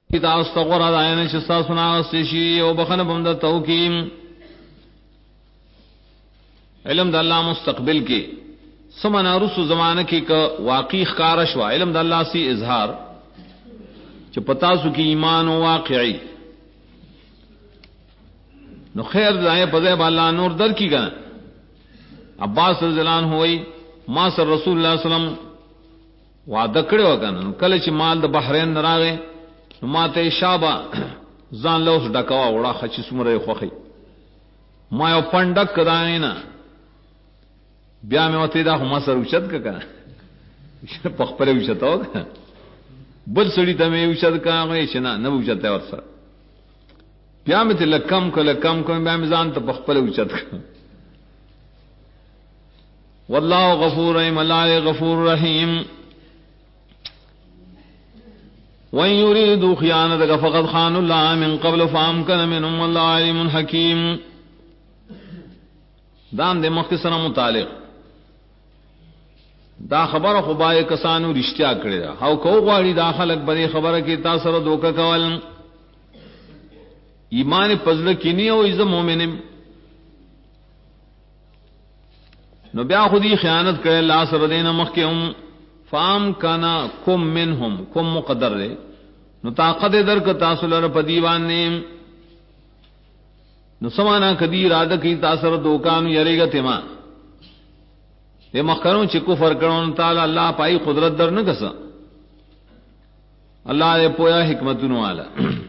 تا استغفر دائن شستا سنا استشی او بخن بمد توکیم علم د اللہ مستقبل کی سمنا رسو زمانہ کی کا واقعی خکارش وا علم د اللہ سی اظہار چ پتا سو کی ایمان و واقعی نو خیر دائیں پدے بالا نور در کی گنا عباس رضی اللہ عنہ ہوئی ما سر رسول اللہ صلی اللہ علیہ وسلم وعدہ کڑے وکنا کله چې مال د بحرین راغې نو ماته شابه ځان له اوس ډکوا وړه خچ سمره خوخی ما یو پندک کداینه بیا مې وته دا هم سر اوچت کړه په خپل اوچتاو بل سړی ته مې اوچت کړه چې نه اوچته ورسره بیا مې ته لکم کوم بیا مې ځان ته په خپل اوچت کړه والله غفور رحیم الله غفور رحیم وَإِن يُرِيدُوا خِيَانَتَكَ فَقَدْ خَانُوا اللَّهَ مِن قَبْلُ فَأَمْكَنَ مِنْهُمْ وَاللَّهُ عَلِيمٌ حَكِيمٌ دام دے مختصر متعلق دا خبر خبائے کسانو رشتیا کرے دا ہاو کو غواړي دا خلق بری خبره کې تاسو سره دوکه کول ایمان پزله کینی او از مومنم نو بیا خودی خیانت کرے اللہ سره دینه مخکهم فام کانا کم منہم کم مقدر دے نو طاقت در کا تاثر پر دیوان نے نو سمانا کدی ارادہ کی تاثر دوکان یری گا تیما یہ مخکروں چی کفر کرون تعالی اللہ پائی قدرت در نہ کسا اللہ نے پویا حکمتن والا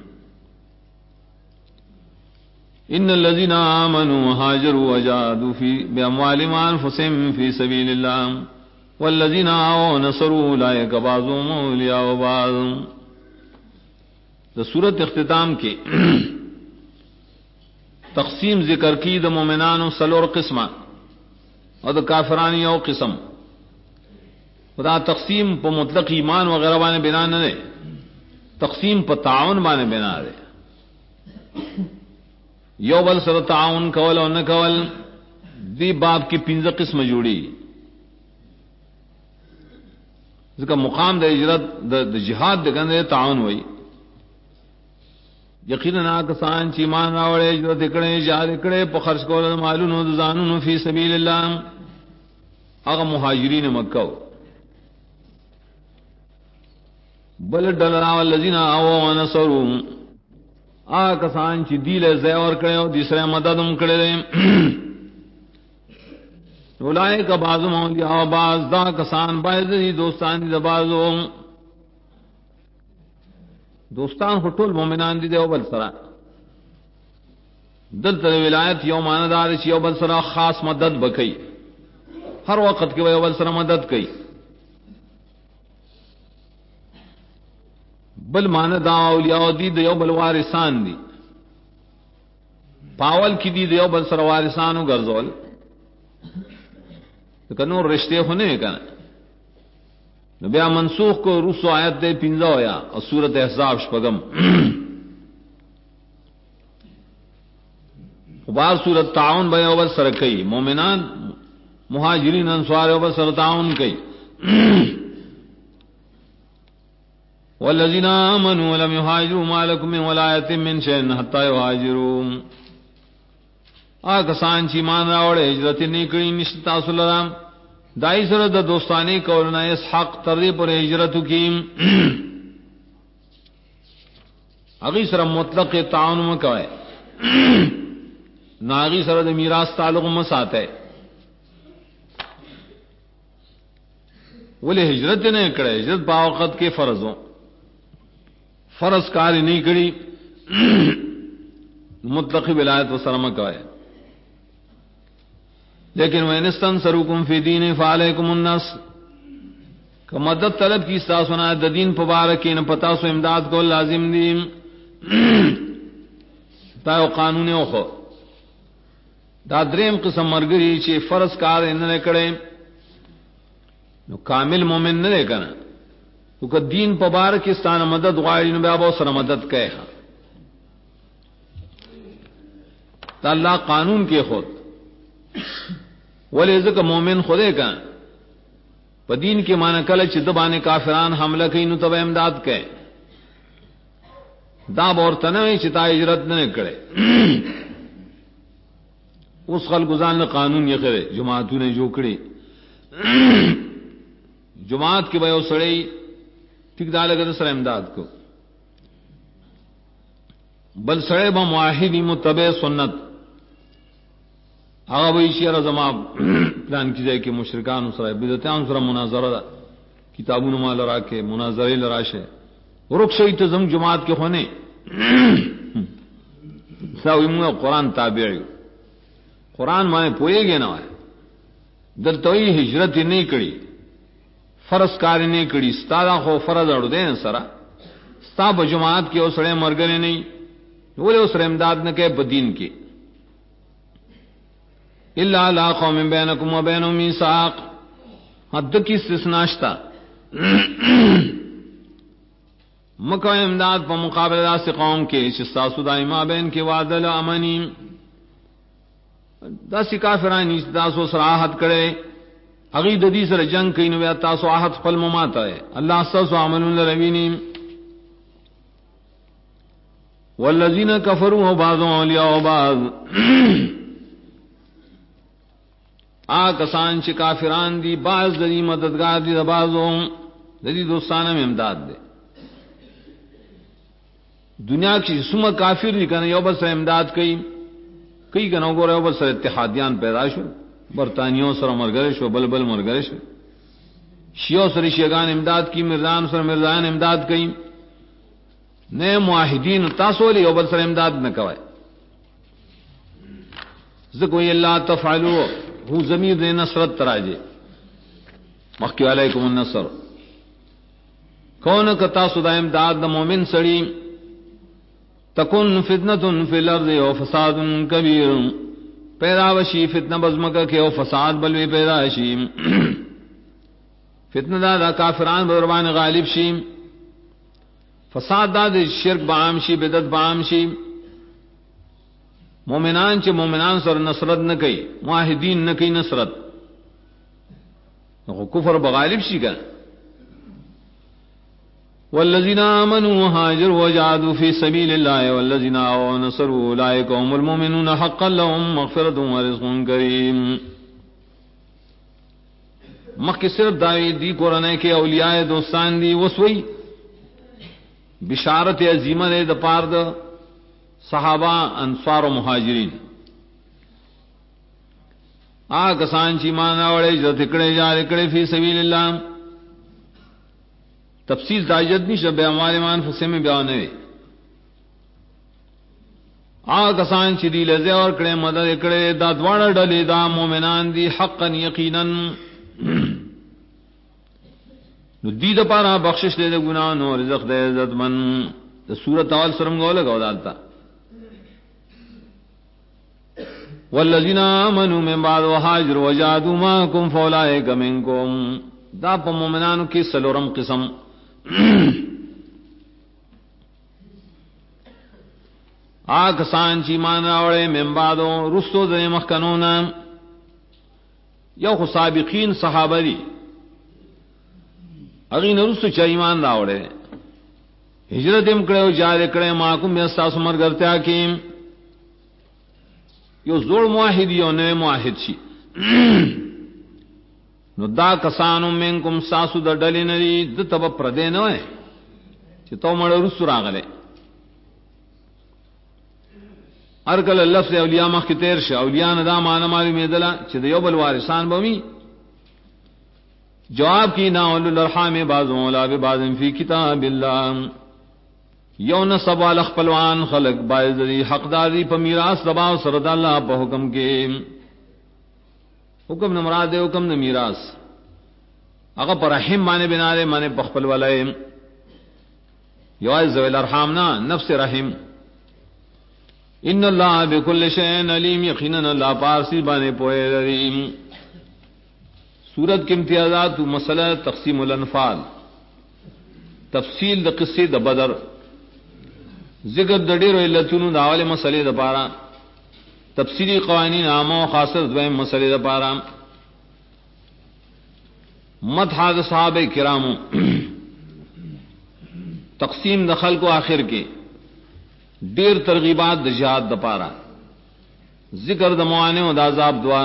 ان الذين آمنوا وهاجروا وجاهدوا في باموالهم وانفسهم في سبيل الله والذین آؤوا نصروا اولئک بعضهم اولیاء بعض. دا سورت اختتام کے تقسیم ذکر کی دا مومنان سلور قسمہ اور دا کافران یو قسم. دا تقسیم پا مطلق ایمان وغیرہ بانے بنا نہ دے، تقسیم پا تعاون بانے بنا دے. یو بل سر تعاون کول اور نہ کول دی باب کی 15 قسم جوڑی. اس کا مقام دا ہجرت دا جہاد دے گندے تعاون ہوئی. یقینا کسان چی ایمان راوڑے ہجرت اکڑے جہاد اکڑے پا خرچ کول مالونو دا زانونو فی سبیل اللہ اغا مہاجرین مکہ. بل ڈلنا والذین آووا ونصروا آ کسان چی دیل زیور کرے اور دوسرے مددم کرے دے اولائک بعضهم اولیاء بعض دا کسان بعض دی دوستان دی بعضو دوستان خطول مومنان دی دے بل سرا دل تر ولایت یوم آندار چی بل سرا خاص مدد بکئی ہر وقت کی بل سرا مدد کئی. بل مان دا اولیاء دی دیو بل وارثان دی پاول کی دی دیو بل سر وارثانو گرزول کنور رشتے ہونے کنا نو بیا منسوخ کو رسو آیت دے 15 ہویا اور سورت احزاب شپگم بار سورت تعاون بے اول سر کئی مومنان مہاجرین انصار اول سر تعاون کئی. والذین آمنوا ولم يهاجروا ما لكم من ولایۃ من شیء حتی یهاجروا کسان چی مان راوڑے ہجرت نکڑی نشتا سلام دائی سر دا دوستانی کولنا اس حق تردی پر ہجرت کی اگی سر مطلق تعاون مکوئے ناغی سر دا میراث تعلق مسات ہے ولی ہجرت نے کڑے ہجرت باوقت کے فرضوں فرض کاری نہیں کری مطلق ولایت و سرما کا ہے. لیکن وہ نستنصرکم فی دین فعلیکم النصر کہ مدد طلب کی سا سنا دین پبارکی نہ پتا سو امداد کو لازم دی تا قانون اوخو دا دریم قسم مرگری چی فرض کار اننے کڑے نو کامل مومن نہ کنا تو دین پبارکستان مدد غائری نو بابا سر مدد کہے تا اللہ قانون کے خود ولی ذکر مومن خودے کا پا دین کے معنی کل چی دبانے کافران حملہ کئی نو تب امداد کہے دا بورتنوی چتا ہجرت نہ کرے اس خلقزان نے قانون یہ کرے جماعتوں نے جو کڑی جماعت کے بھائی سڑی ٹھیک ڈالے گا سر امداد کو بل سڑے با معاہدی متبع سنت آغا بھائی شیر زما پلان کی جائے کہ مشرکان سر بدعتان سر مناظرہ کتابوں نما لڑا کے مناظرے لڑاشے رخ شہی تزم جماعت کے ہونے قرآن تابع قرآن مانے پوئے گے نہ دلتوئی ہجرت نہیں کڑی فرض کاری نہیں کڑی ستارا خو فرض اڑ دے سرا ستا بجماعت کے اسڑے مرگنے نہیں بولے اسرے امداد نہ کہ بدین کے الا لا قوم بینکم و بینہم میثاق حد کی استثناشتا مکہ امداد پر مقابلہ دا سے قوم کے شستاسو دائما بین کے وعدل امنی دا سی کافرانی تاسو سراحت کرے عقید دی سر جنگ کئی نویا تاسو آحت خپل مماتا ہے اللہ ساسو عملون لروینی والذین کفروا بعضهم اولیاء بعض کسان چی کافران دی بعض دی مددگار دی بعضوں دی دوستانہ میں امداد دے دنیا کی سم کافر دی کنا یو بس امداد کئی کنا گو رہے یو بس اتحادیان پیدا شو برطانیوں سر مرگرش و بلبل مرگرش شیعوں سر شیعگان امداد کی مرزان سر مرزان امداد کئی نئے معاہدین تاسو لی یو بس امداد نہ کوئے ذکوئی اللہ تفعلو ہو ضمیر نے نصرت تراجے مخی علیکم النصر کون کتا سدا امداد دا مومن سڑی تکن فتنۃ فی الارض و فساد کبیر پیدا وشی فتنہ بزمکہ کے او فساد بلوی پیدا شی فتنہ دا کافران بدربان غالب شی فساد دا شرک بعام شی بدعت بعام شی مومنان چ مومنان سر نصرت نہ کئی معاہدین نہ کئی نصرت کفر بغالب شی کا والذین آمنوا وهاجروا وجاهدوا في سبيل الله والذین آووا ونصروا اولئک هم المؤمنون حقا لهم مغفرۃ ورزق کریم مخ صرف داوی دی قرآن کے اولیاء دوستان دی وسوئی بشارت عظیمہ نے د پارد صحابہ انصار و مہاجرین کسان چی مانا وڑے جو تکڑے جا رکڑے فی سبیل اللہ تفصیل تاجد نہیں شب ہمارے مان فسے میں بیان ہے کسان چی دی لزے اور کڑے مدد اکڑے دا دوڑا ڈلے دا مومنان دی حقا یقینا دی دا پارا بخشش دے گناہ نو رزق دے عزت من دا سورت اول سرم گو لگا دالتا والذین آمنوا من بعد وهاجروا وجاهدوا معكم فاولئک منکم دا پا مومنانو کی سلورم قسم کسان چی مان راوڑے من بعدو رستو دے مخکنونا یو خو سابقین صحابہ دی اغین رستو چا ایمان راوڑے ہجرت امکڑے و جارے کڑے ماکم بیستاس مرگرتے حکیم یو زوڑ معاہد یو نوے معاہد شی نو دا کسانو منکم ساسو دا ڈلی نری دا تبا پردے نوے چی تو مڑا رسو راغلے ارکل لفظ اولیاء مخ کی تیر شا اولیاء ندا مانا مالی میدلا چی دا یو بالوارثان بمی جواب کی نا اولو الارحام بعض مولا ببعض فی کتاب اللہ یو نصب والا خپلوان خلق باعث دی حقداری پا میراث دباو سرد اللہ پا حکم کے حکم نمراد دے حکم نہ میراث اگر پر رحم مانے بنارے مانے پخپل والے یو ذوی الارحام نا نفس رحم ان اللہ بكل شیء علیم یقینا اللہ پارسی بانے پوئے رحیم سورت کے امتیازات و مسئلہ تقسیم الانفال تفصیل دا قصے دا بدر ذکر دڑیر و علتون دا اول مسئلے دا پارا تفصیلی قوانین عامہ و خاصر دویم مسئلے دا پارا مدح دا صحابہ کرامو تقسیم دخل کو آخر کے ډیر ترغیبات د جهاد د پاره، ذکر د موانع او د عذاب دعا،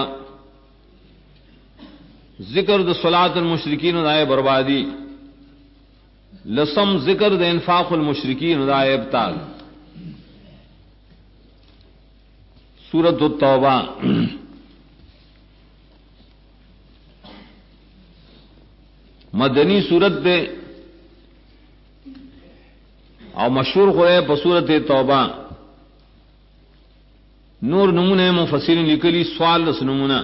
ذکر د صلات المشرکین و دائے بربادی، لسم ذکر د انفاق المشرکین و دائے ابطال۔ سورۃ التوبہ مدنی سورت دے اور مشہور ہوئے بصورت توبہ، نور نمونہ مفسرین لکلی سوال رس نمونہ،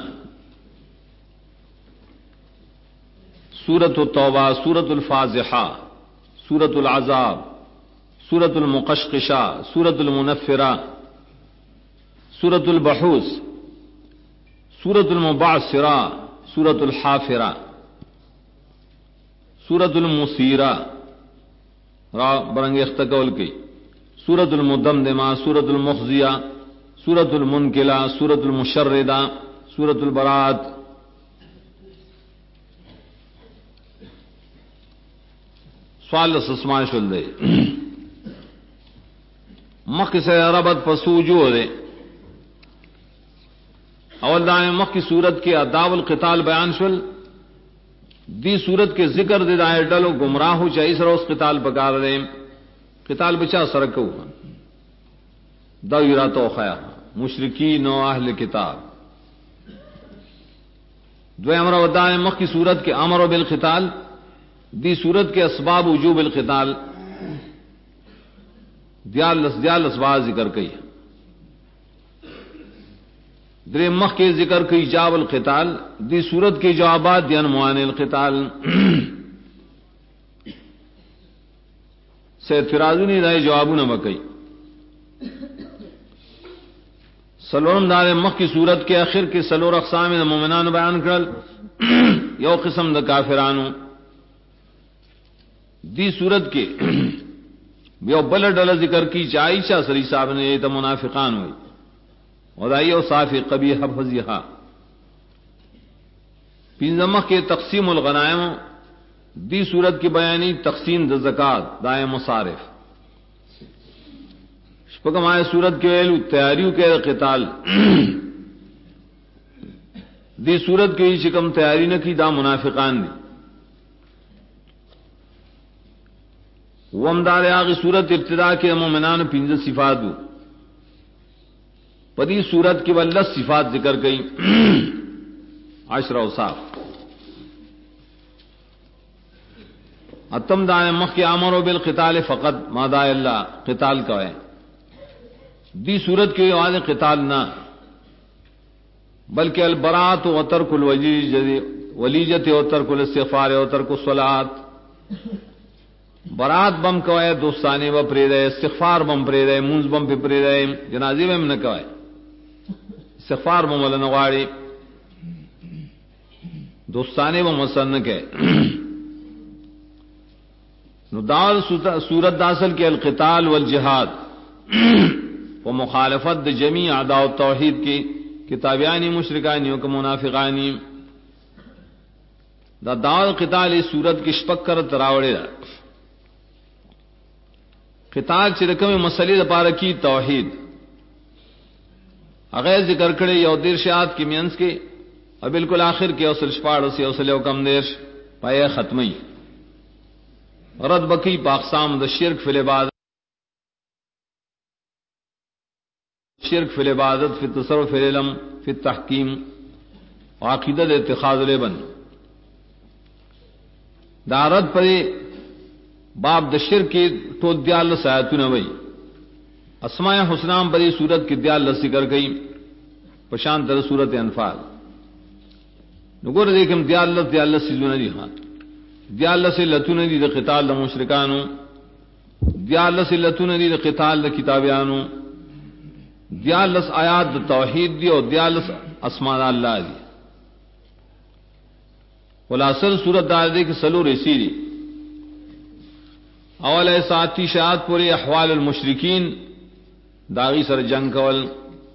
سورۃ التوبہ، سورۃ الفاضحہ، سورۃ العذاب، سورۃ المقشقشہ، سورۃ المنفرہ، سورۃ البحوث، سورۃ المبعثرہ، سورۃ الحافرہ، سورۃ المثیرہ را برنگ اختقول کی، سورۃ المدمدمہ، سورۃ المخزیہ، سورۃ المنکلہ، سورۃ المشردہ، سورۃ البراۃ۔ سوال سسمان شل دے مخ سے ربط پسوجو دے اول دائیں مخ کی صورت کے اداب القتال بیان شل، دی صورت کے ذکر دے دائیں ڈلو گمراہ ہو چاہیے سر اس قتال پکار دے، قتال بچا سرکو دو یراتو خیا مشرکین و اہل کتاب۔ دو امر و دائیں مخ کی صورت کے امر بالقتال، دی صورت کے اسباب وجوب القتال، دیال اسباب ذکر کئی، در مخ کے ذکر کی ایجاب القتال، دی صورت کے جوابات دین موانع القتال۔ سے اعتراضونی رائے جوابوں نہ بکئی۔ سلورم دار مخ کی صورت کے آخر کے سلور اقسام مومنان بیان کرل، یو قسم د کافرانو، دی صورت کے یو بل ڈل ذکر کی چائشہ سری صاحب نے یہ تو منافقان ہوئی ودائیو صافی قبیح فضیحہ۔ پنجمہ کے تقسیم الغنائم، دی صورت کی بیانی تقسیم د زکات دائیں مصارف۔ شپکم آئے صورت کے ویلو تیاریوں کے قتال، دی صورت کی شکم تیاری نہ کی دا منافقان دی۔ ومدار آغی صورت ابتدا کے مومنان پنج صفات دو، پدی صورت کی واللس صفات ذکر گئی، عشر اوصاف۔ اتم دائیں مخ کے امر بالقتال فقط مادہ اللہ قتال کا ہے، دی صورت کی آواز قتال نہ بلکہ البراۃ و ترک الولیجت و ترک الاستغفار و ترک الصلاۃ۔ برات بم کوئے دوستانے و پرے رہے، استغفار بم پرے رہے، منز بم پہ پرے رہے، جنازی میں نہ کوئے استغفار بم ولا نغاڑی، دوستانے و مسنک ہے۔ ندال سورت داخل کے القتال والجہاد و مخالفت جمیع اعداء التوحید کی کتابیانی مشرکانیوں کا منافقانی دا دعوی قتال اس سورت کی شپک کر تراوڑے دا قتال چرکم مسئلے دا پارکی توحید اغیر ذکر کرے یو دیرشات کی مینس کے اور بالکل آخر کے اوسل شپاڑ سے اوسل کم دیرش پائے ختمی رد بکی پاقسام دا شرک فی العبادت، شرک فی العبادت، فی التصرف، فی العلم، فی التحکیم، عقیدت اتخاذ الابن دارت پر باب د شرک کی تو دیال سایتون وئی اسماء حسنام پر صورت کی دیال ذکر گئی پشان تر صورت انفال نگور دیکھم دیال سیزون دی ہاں دیال سے لتون دی د قتال د مشرکانو، دیال سے لتون دی د قتال د کتابیانو، دیال آیات د توحید دی اور دیال اسماء اللہ دی۔ خلاصل صورت دار دے کہ سلو رسیری اول ساتی شاعت پورے احوال المشرکین داغی سر جنگ کول،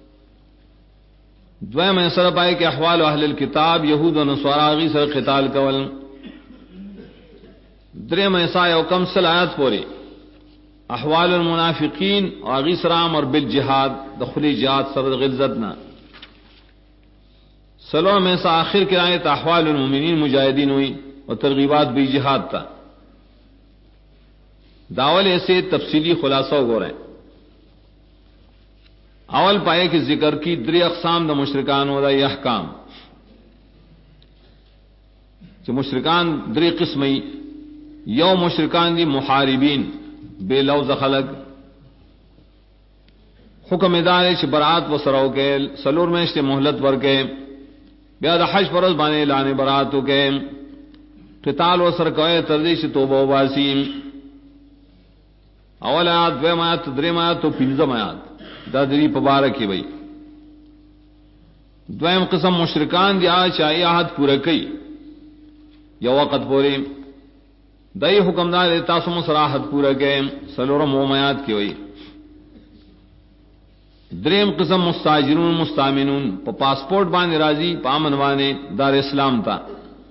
دویم سر پائے کہ احوال اہل الکتاب یہود و نصاراغی سر قتال کول، دریم ایسا یو کم سل آیات پورے احوال المنافقین اور غسرام اور بالجہاد دخلی جہاد سر غلظتنا سلو میں سے آخر کے آیت احوال المؤمنین مجاہدین ہوئی اور ترغیبات بھی جہاد تھا داول ایسے تفصیلی خلاصہ ہو رہے ہیں. اول پائے کی ذکر کی دری اقسام دا مشرکان و دا یہ احکام کہ مشرکان دری قسمی یو مشرکان دی محاربین بے لوز خلق حکم ادارے چھ برات و سرو کے سلور میں اشتے محلت ور کے بیاد حج پرز بانے لانے براتو کے قتال و سرکوئے تردیش توبہ و باسیم اول آیات دویم آیات دریم آیات تو پنزم آیات دا دری پبارکی بھئی. دویم قسم مشرکان دی آج چاہی آہد پورا کئی یا وقت پوری دائی حکم دار تاسم سراحت پورا گئے سلورم مومیات کی ہوئی. دریم قسم مستاجرون مستامنون پا پاسپورٹ بانے راضی پا امن بانے دار اسلام تا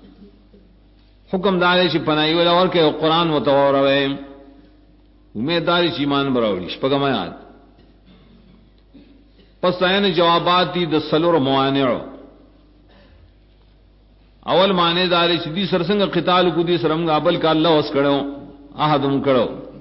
حکم دارے چی پنائی والا اور کہ قرآن و توروے امید داری چی ایمان براوڑی شپگم آیات. پس این جوابات دی د سلور موانعو اول معنی داری چی دی سرسنگ قتال کو دی سرمگا ابل کا اللہ وس کرو آہدم کرو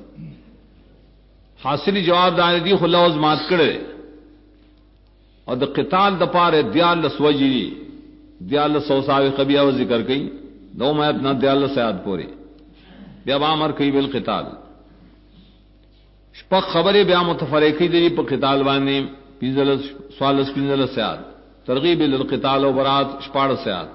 حاصلی جواب داری دی خلا وز مات کرے اور دا قتال دا پارے دیال لسوجی دیال سوساوی قبیہ و ذکر کئی دو میت نا دیال سیاد پورے بیا بامر کئی بالقتال شپک خبر بیا متفرقی دی پا قتال بانے سوالس پینزل سیاد ترغیب للقتال و برات شپاڑ سیاد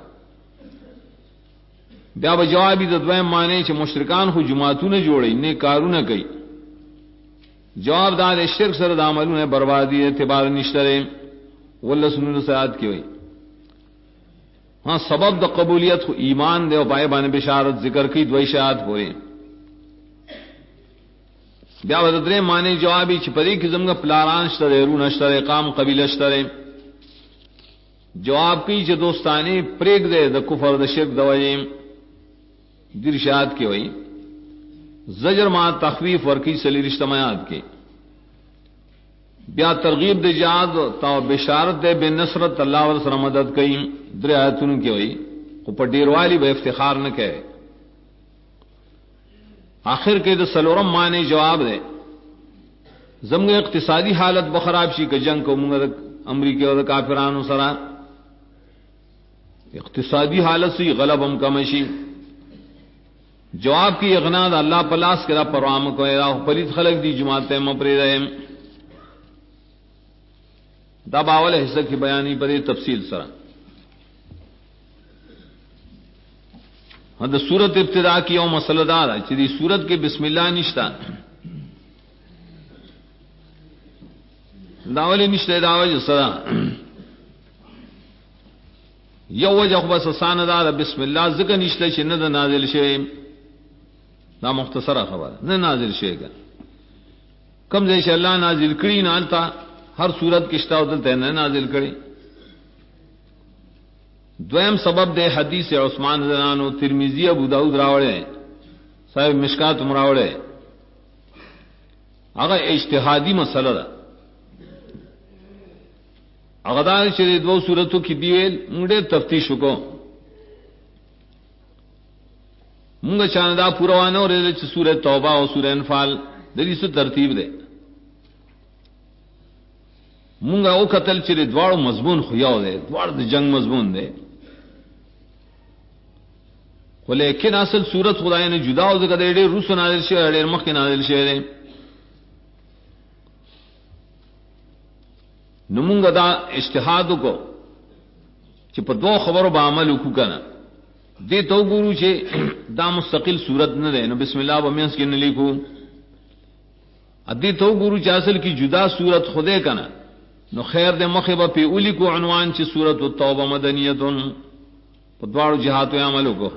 بیا بجوابی دویم مانے چھ مشرکان خو جماعتوں نے جوڑے انہیں کاروں نہ کئی جواب دار شرک سرد عملوں نے بربادی اعتبار نشترے واللہ سنون سیاد کی ہوئی. ہاں سبب دا قبولیت خو ایمان دے و پائے بانے بشارت ذکر کی دوئی شہاد پورے بیا بدرے مانے جوابی چھپری کی زمگا پلاران شترے رون اشترے قام قبیل اشترے جواب کی چھ دوستانی پریگ دے دا کفر دا شرک دوائیم دیر شہاد کی ہوئی. زجر ما تخویف ورکی سلی رشتمایات کی بیا ترغیب دے جہاد تا بشارت دے بے نصرت اللہ ورسر مدد کئی در آیتون کی ہوئی کو پر ڈیروالی بے افتخار نہ کہے. آخر کے دا سلورم معنی جواب دے زمگ اقتصادی حالت بخراب شی کہ جنگ کو منگا امریکی اور کافرانو سرا اقتصادی حالت سی غلب ہم کمشی جواب کی اغناد اللہ پلاس کرا پروام کو پلیت خلق دی جماعتیں مپری رہے دا باول حصہ کی بیانی پر تفصیل سرا. دا سورت ابتدا کی او مسئلہ دار ہے چیزی سورت کے بسم اللہ نشتا داولی نشتا داولی سرا یو وجہ بس سان دار بسم اللہ ذکر نشتا چند نازل شے دا مختصر خبر نہ نازل شے گا کم جیش اللہ نازل کری نالتا ہر صورت کشتا ہوتا نہ نازل کری. دویم سبب دے حدیث عثمان زنانو ترمیزی ابو داود راوڑے صاحب مشکات مراوڑے اگر اجتہادی مسئلہ دا اغدار چلے دو صورتوں کی دیویل مونڈے تفتیش کو مونگا چاندہ پوروانا اور سورہ توبہ اور سورہ انفال دلی سے ترتیب دے مونگا او قتل چلے دوار مضمون خیاو دے دوار دا جنگ مضمون دے لیکن اصل صورت خدای نے جدا ہو ذکر دے روس نازل شے دے مخ کے نازل شے دے نمونگا دا اجتہاد کو چھ پر دو خبرو با عمل کو کنا دے تو گورو چھے دا مستقل صورت نہ دے نو بسم اللہ بمینس کے نلیکو ادی تو گورو چھ اصل کی جدا صورت خودے کنا نو خیر دے مخبہ پی اولی کو عنوان چھ صورت التوبہ مدنیتن پر دوارو جہاتو عملو کو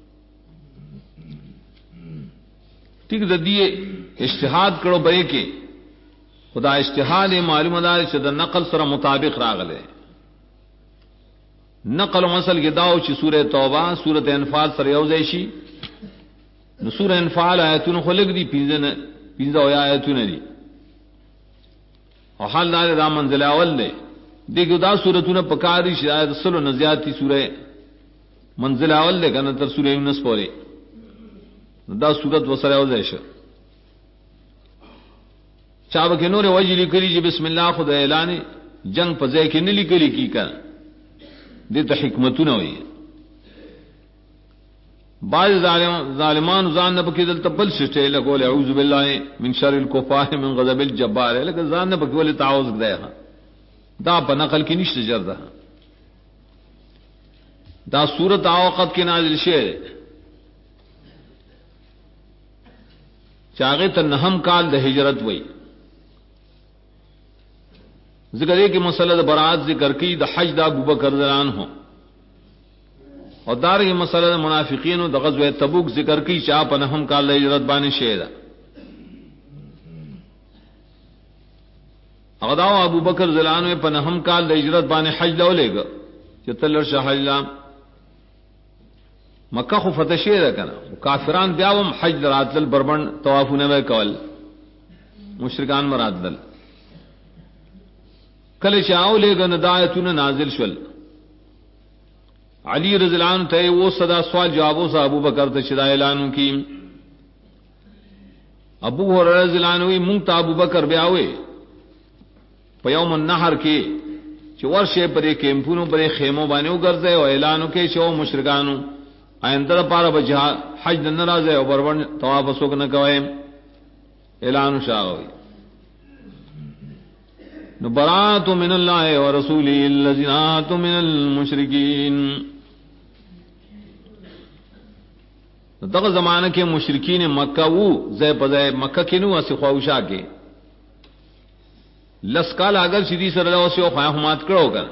ٹھیک دا دیئے اجتہاد کرو بے کے خدا اجتہاد معلوم دار چھ دا نقل سر مطابق راغلے نقل مسل کے داو چھ سورہ توبہ سورۃ انفال سر یوزیشی نو سورہ انفال آیتون خلق دی پنځه آیاتونه دي او حال دا منزل اول دی دغه دا سورتونه پکاري شاید سلو نزیاتی سوره منزل اول دی کنه تر سوره یونس پورې دا سورت وسره وځي شه چا به نور وجه لیکلی چې بسم الله خدای اعلان جنگ په ځای کې نه لیکلی کی کړه دې ته حکمتونه وي بعض ظالمان ځان نه پکې دلته بل شته لګول اعوذ بالله من شر الكفار من غضب الجبار لکه ځان نه پکې ولې تعوذ کړه دا په نقل کې نشته جرده دا سورت اوقات کې نازل شوه چاغه ته نهم کال د ہجرت وای ذکر ہے کہ مسئلہ برات ذکر کی د حج دا ابوبکر رضی اللہ عنہ اور دار یہ مسئلہ منافقین و غزوہ تبوک ذکر کی چا په نهم کال د ہجرت باندې شهدا اغدا ابوبکر رضی اللہ عنہ په نهم کال د ہجرت باندې حج لولېګ چې تلر شاه مکہ خو فتح شهدا کنه کافران بیاوم حج راتل بربند طوافونه وکول مشرکان مرادل کله چاو لګن دایتونه نازل شول علی رضی اللہ عنہ ته وہ صدا سوال جوابو سے ابو بکر ته شدا اعلان کی ابو هريره رضی اللہ عنہ مونږ ته ابو بکر بیاوي په یوم النحر کې چې ورشه پرې کیمپونو پرې خیمو باندې وګرځي او اعلان وکړي چې او مشرکانو آئندہ پارا بجا حج ناراض ہے اور بربند طواف وسوک نہ کوئے اعلان شاہ ہوئی برات من اللہ ورسولہ الذین من المشرکین دغه زمانہ کے مشرکین مکہ وہ زے پزے مکہ کینو اسی خواوشا کے لسکال اگر سیدھی سر اللہ سے خواہمات کرو گا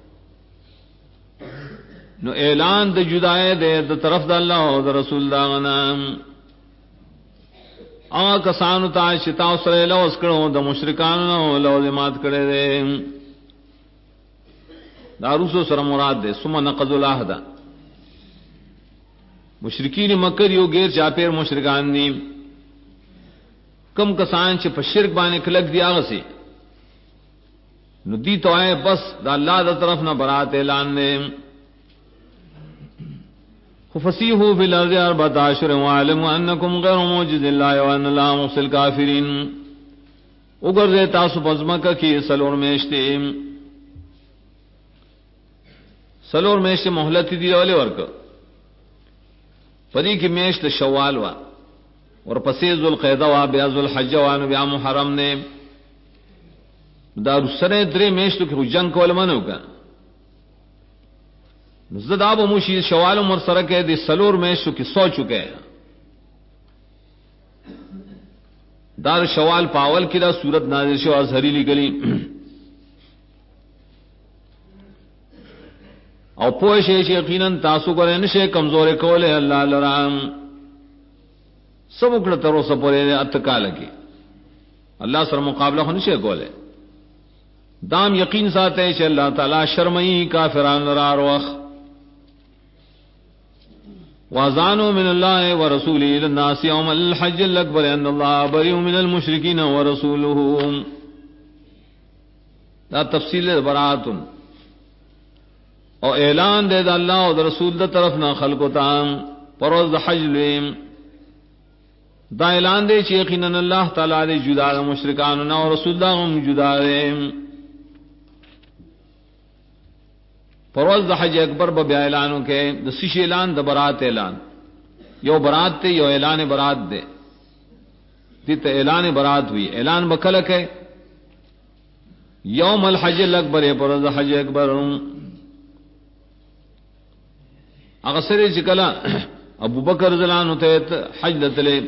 نو اعلان د جدائے دے د طرف د اللہ او د رسول دا غنا ا کسانو تا شتا سره له اوس کړو د مشرکانو لوزمات کړي دے داروسو سره مراد دے ثم نقض العهد مشرکین مکر یو غیر چاپیر مشرکان نی کم کسان چې په شرک باندې کلک دی هغه سي نو دی توای بس د الله د طرف نه برات اعلان نے فسیحوا فی الارض 14 وعلموا انکم غیر معجز اللہ وان لا مخزی الکافرین وګرځه تاسو پزماکه کې سلور میشته مهلت دی ولې ورک پدې کې میشت شوال وا اور پسې ذوالقعدہ وا بیا ذوالحج وا نو بیا محرم نے دا سره درې میشتو کې جنگ کول منو کا زداب موشی شوال عمر سرک ہے دی سلور میں شو کی سو چکے ہیں دار شوال پاول کی دا صورت نازل شو ازہری لگلی او پوشے یقیناً تاسو کرے نشے کمزور کولے اللہ لرام سب اکڑا ترو سپورے اتکا لگی اللہ سر مقابلہ ہو نشے کولے دام یقین ساتے چھے اللہ تعالی شرمئی کافران لرار وقت وَأَذَانٌ مِّنَ اللَّهِ وَرَسُولِهِ إِلَى النَّاسِ يَوْمَ الْحَجِّ الْأَكْبَرِ أَنَّ اللَّهَ بَرِيءٌ مِّنَ الْمُشْرِكِينَ وَرَسُولُهُ دا تفصیل برات اور اعلان دے دا اللہ اور رسول دا طرف نہ خلق و تام پروز حج لیم دا اعلان دے چی یقیناً اللہ تعالی دے جدا دا مشرکان اور رسول دا ہم جدا دے پروز د حج اکبر بیا اعلانوں کے د سش اعلان د برات اعلان یو برات تے یو اعلان برات دے دت اعلان برات ہوئی اعلان بکلک ہے یوم الحج الاکبر پروز د حج اکبر اغسر چکلا ابو بکر رضی اللہ عنہ تے حج دتلے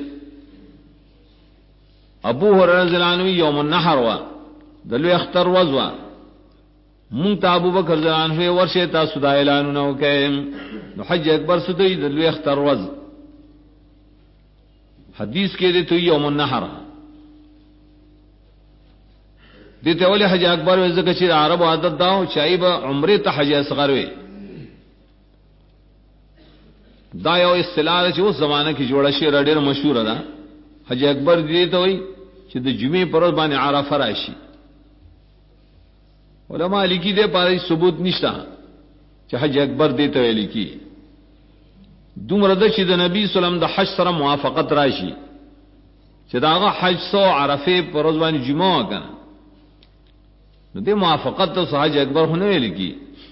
ابو ہریرہ رضی اللہ عنہ یوم النحر وا دلو اختر وزوا مونتا ابو بکر رضی اللہ عنہ ورشے تا سدا اعلان نو کہ حج اکبر سدی دلو اختر وز حدیث کے دے تو یوم النحر دیتے اولی حج اکبر وزکا چیر عرب عادت داو چاہیب عمری تا حج اصغر وی دا یو اصطلاح چی اس زمانہ کی جوڑا شیر ډیر مشہور دا حج اکبر دې ته وایي چې د جمعې پر ورځ باندې عرفه راشي. علماء لیکي دې پاره ثبوت نشته چې حج اکبر دې ته ویل کی. دومره د چې د نبی سلام د حج سره موافقت راشي چې داغه حج سو عرفه پر ورځ باندې جمعه وکړه، نو دې موافقت ته حج اکبر هونه ویل کی.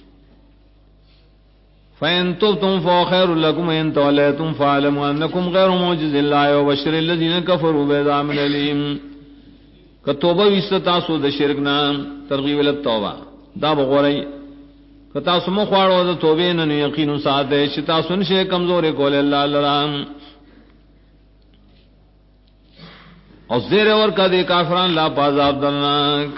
فَإِن تُبْتُمْ فَهُوَ خَيْرٌ لَكُمْ وَإِن تَوَلَّيْتُمْ فَاعْلَمُوا أَنَّكُمْ غَيْرُ مُعْجِزِ اللَّهِ وَبَشِّرِ الَّذِينَ كَفَرُوا بِعَذَابٍ أَلِيمٍ. کہ توبہ وستاسو د شرک نام ترغیب ال توبہ دا بغوري کہ تاسو مو خواړو د توبې نه یقین ساته چې تاسو نشه کمزورې کول الله لرام. او زیر اور کا دے کافران لا پازاب دلناک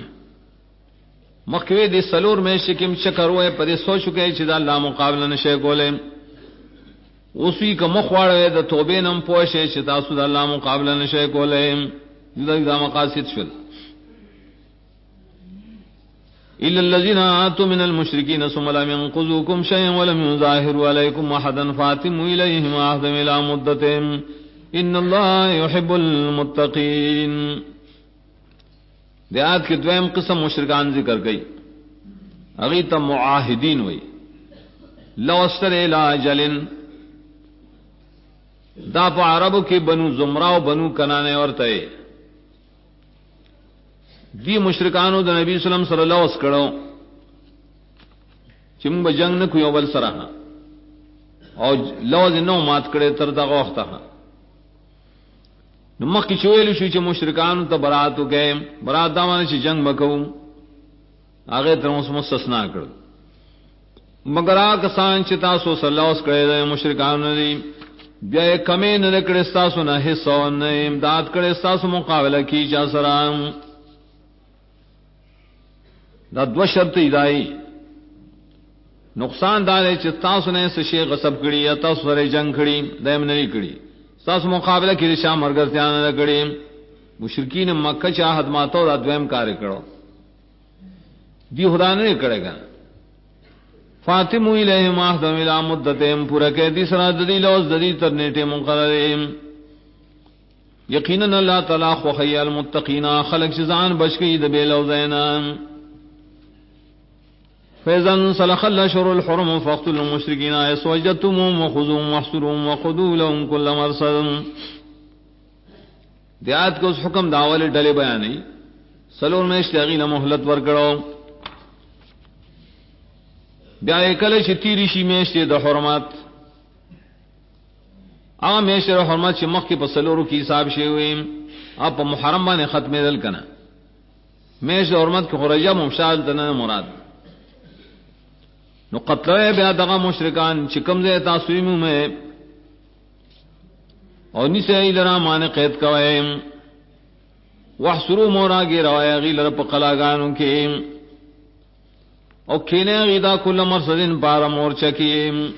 مخوی دی سلور میں شکم شکر ہوئے پدے سو چکے چې دا اللہ مقابلہ نشے کولے اسی کا مخواڑے دا توبے نم پوشے چې تاسو دا اللہ مقابلہ نشے کولے دا مقاصد شل. إِلَّا الَّذِينَ آتُوا مِنَ الْمُشْرِكِينَ ثُمَّ لَمْ يَنقُضُوكُمْ شَيْئًا وَلَمْ يُظَاهِرُوا عَلَيْكُمْ أَحَدًا فَأَتِمُّوا إِلَيْهِمْ عَهْدَهُمْ إِلَى مُدَّتِهِمْ إِنَّ اللَّهَ يُحِبُّ الْمُتَّقِينَ. دیات کے دویم قسم مشرکان ذکر گئی اغیتا معاہدین ہوئی لو استر الى اجلن دا پا عربو کی بنو زمرہ و بنو کنانے ورتے دی مشرکانو دا نبی صلی اللہ علیہ وسلم صلی اللہ علیہ وسلم چم بجنگ نکو یوبل سرہا اور لوز انہو مات کرے تردہ وقتا نمک کی چویلو شو چې مشرکانو ته براتو گئے برات دامانه چې جنگ بکو آگے ترمس مستثنا کر مگر آکسان چې تاسو صلی اللہ علیہ وسلم مشرکانو دی بیا کمی نکڑے ستاسو نہ حصہ نہ امداد کرے ستاسو مقابلہ کی چا سرام دا دو شرط ادائی نقصان دارے چې تاسو نے سشی غصب کری یا تاسو سره جنگ کری دائم نری کری تاس مقابلہ کی رشا مرگر تیان نہ کڑی. مشرکین مکہ چاہت ماتو دا دویم کار کرو دی خدا نے کرے گا. فاطمو الیہم عہدہم الی مدتہم پورا کہ تیسرا ددی لوز ددی تر نیٹے مقرر. یقینا اللہ تعالی خوخی المتقین خلق شزان بچ گئی دبے لوزینا. فَإِذَا سَلَخَ الْأَشْهُرُ الْحُرُمُ فَاقْتُلُوا الْمُشْرِكِينَ حَيْثُ وَجَدتُّمُوهُمْ وَخُذُوهُمْ وَاحْصُرُوهُمْ وَخُذُوا لَهُمْ كُلَّ مَرْصَدٍ. دیات کو اس حکم داول ڈلے بیانی سلور میں اشتیاغی نہ مہلت ورکڑو بیا کل تیری شی میں اشتی دا حرمات آغا میں اشتی دا حرمات چی مخ کی پسلورو کی حساب شی ہوئیم آپ محرم بانے ختم دل کنا میں اشتی حرمات کی خرجہ ممشال تنہ مراد نو قتلوے بیا دغا مشرکان چکم زی تاسویمو میں اور نیسے ایلرا مانے قید کوئے وحسرو مورا گی روایا غی لرپ قلاگانو کی اور کھینے غیدہ کل مرصدین پارا مورچا کی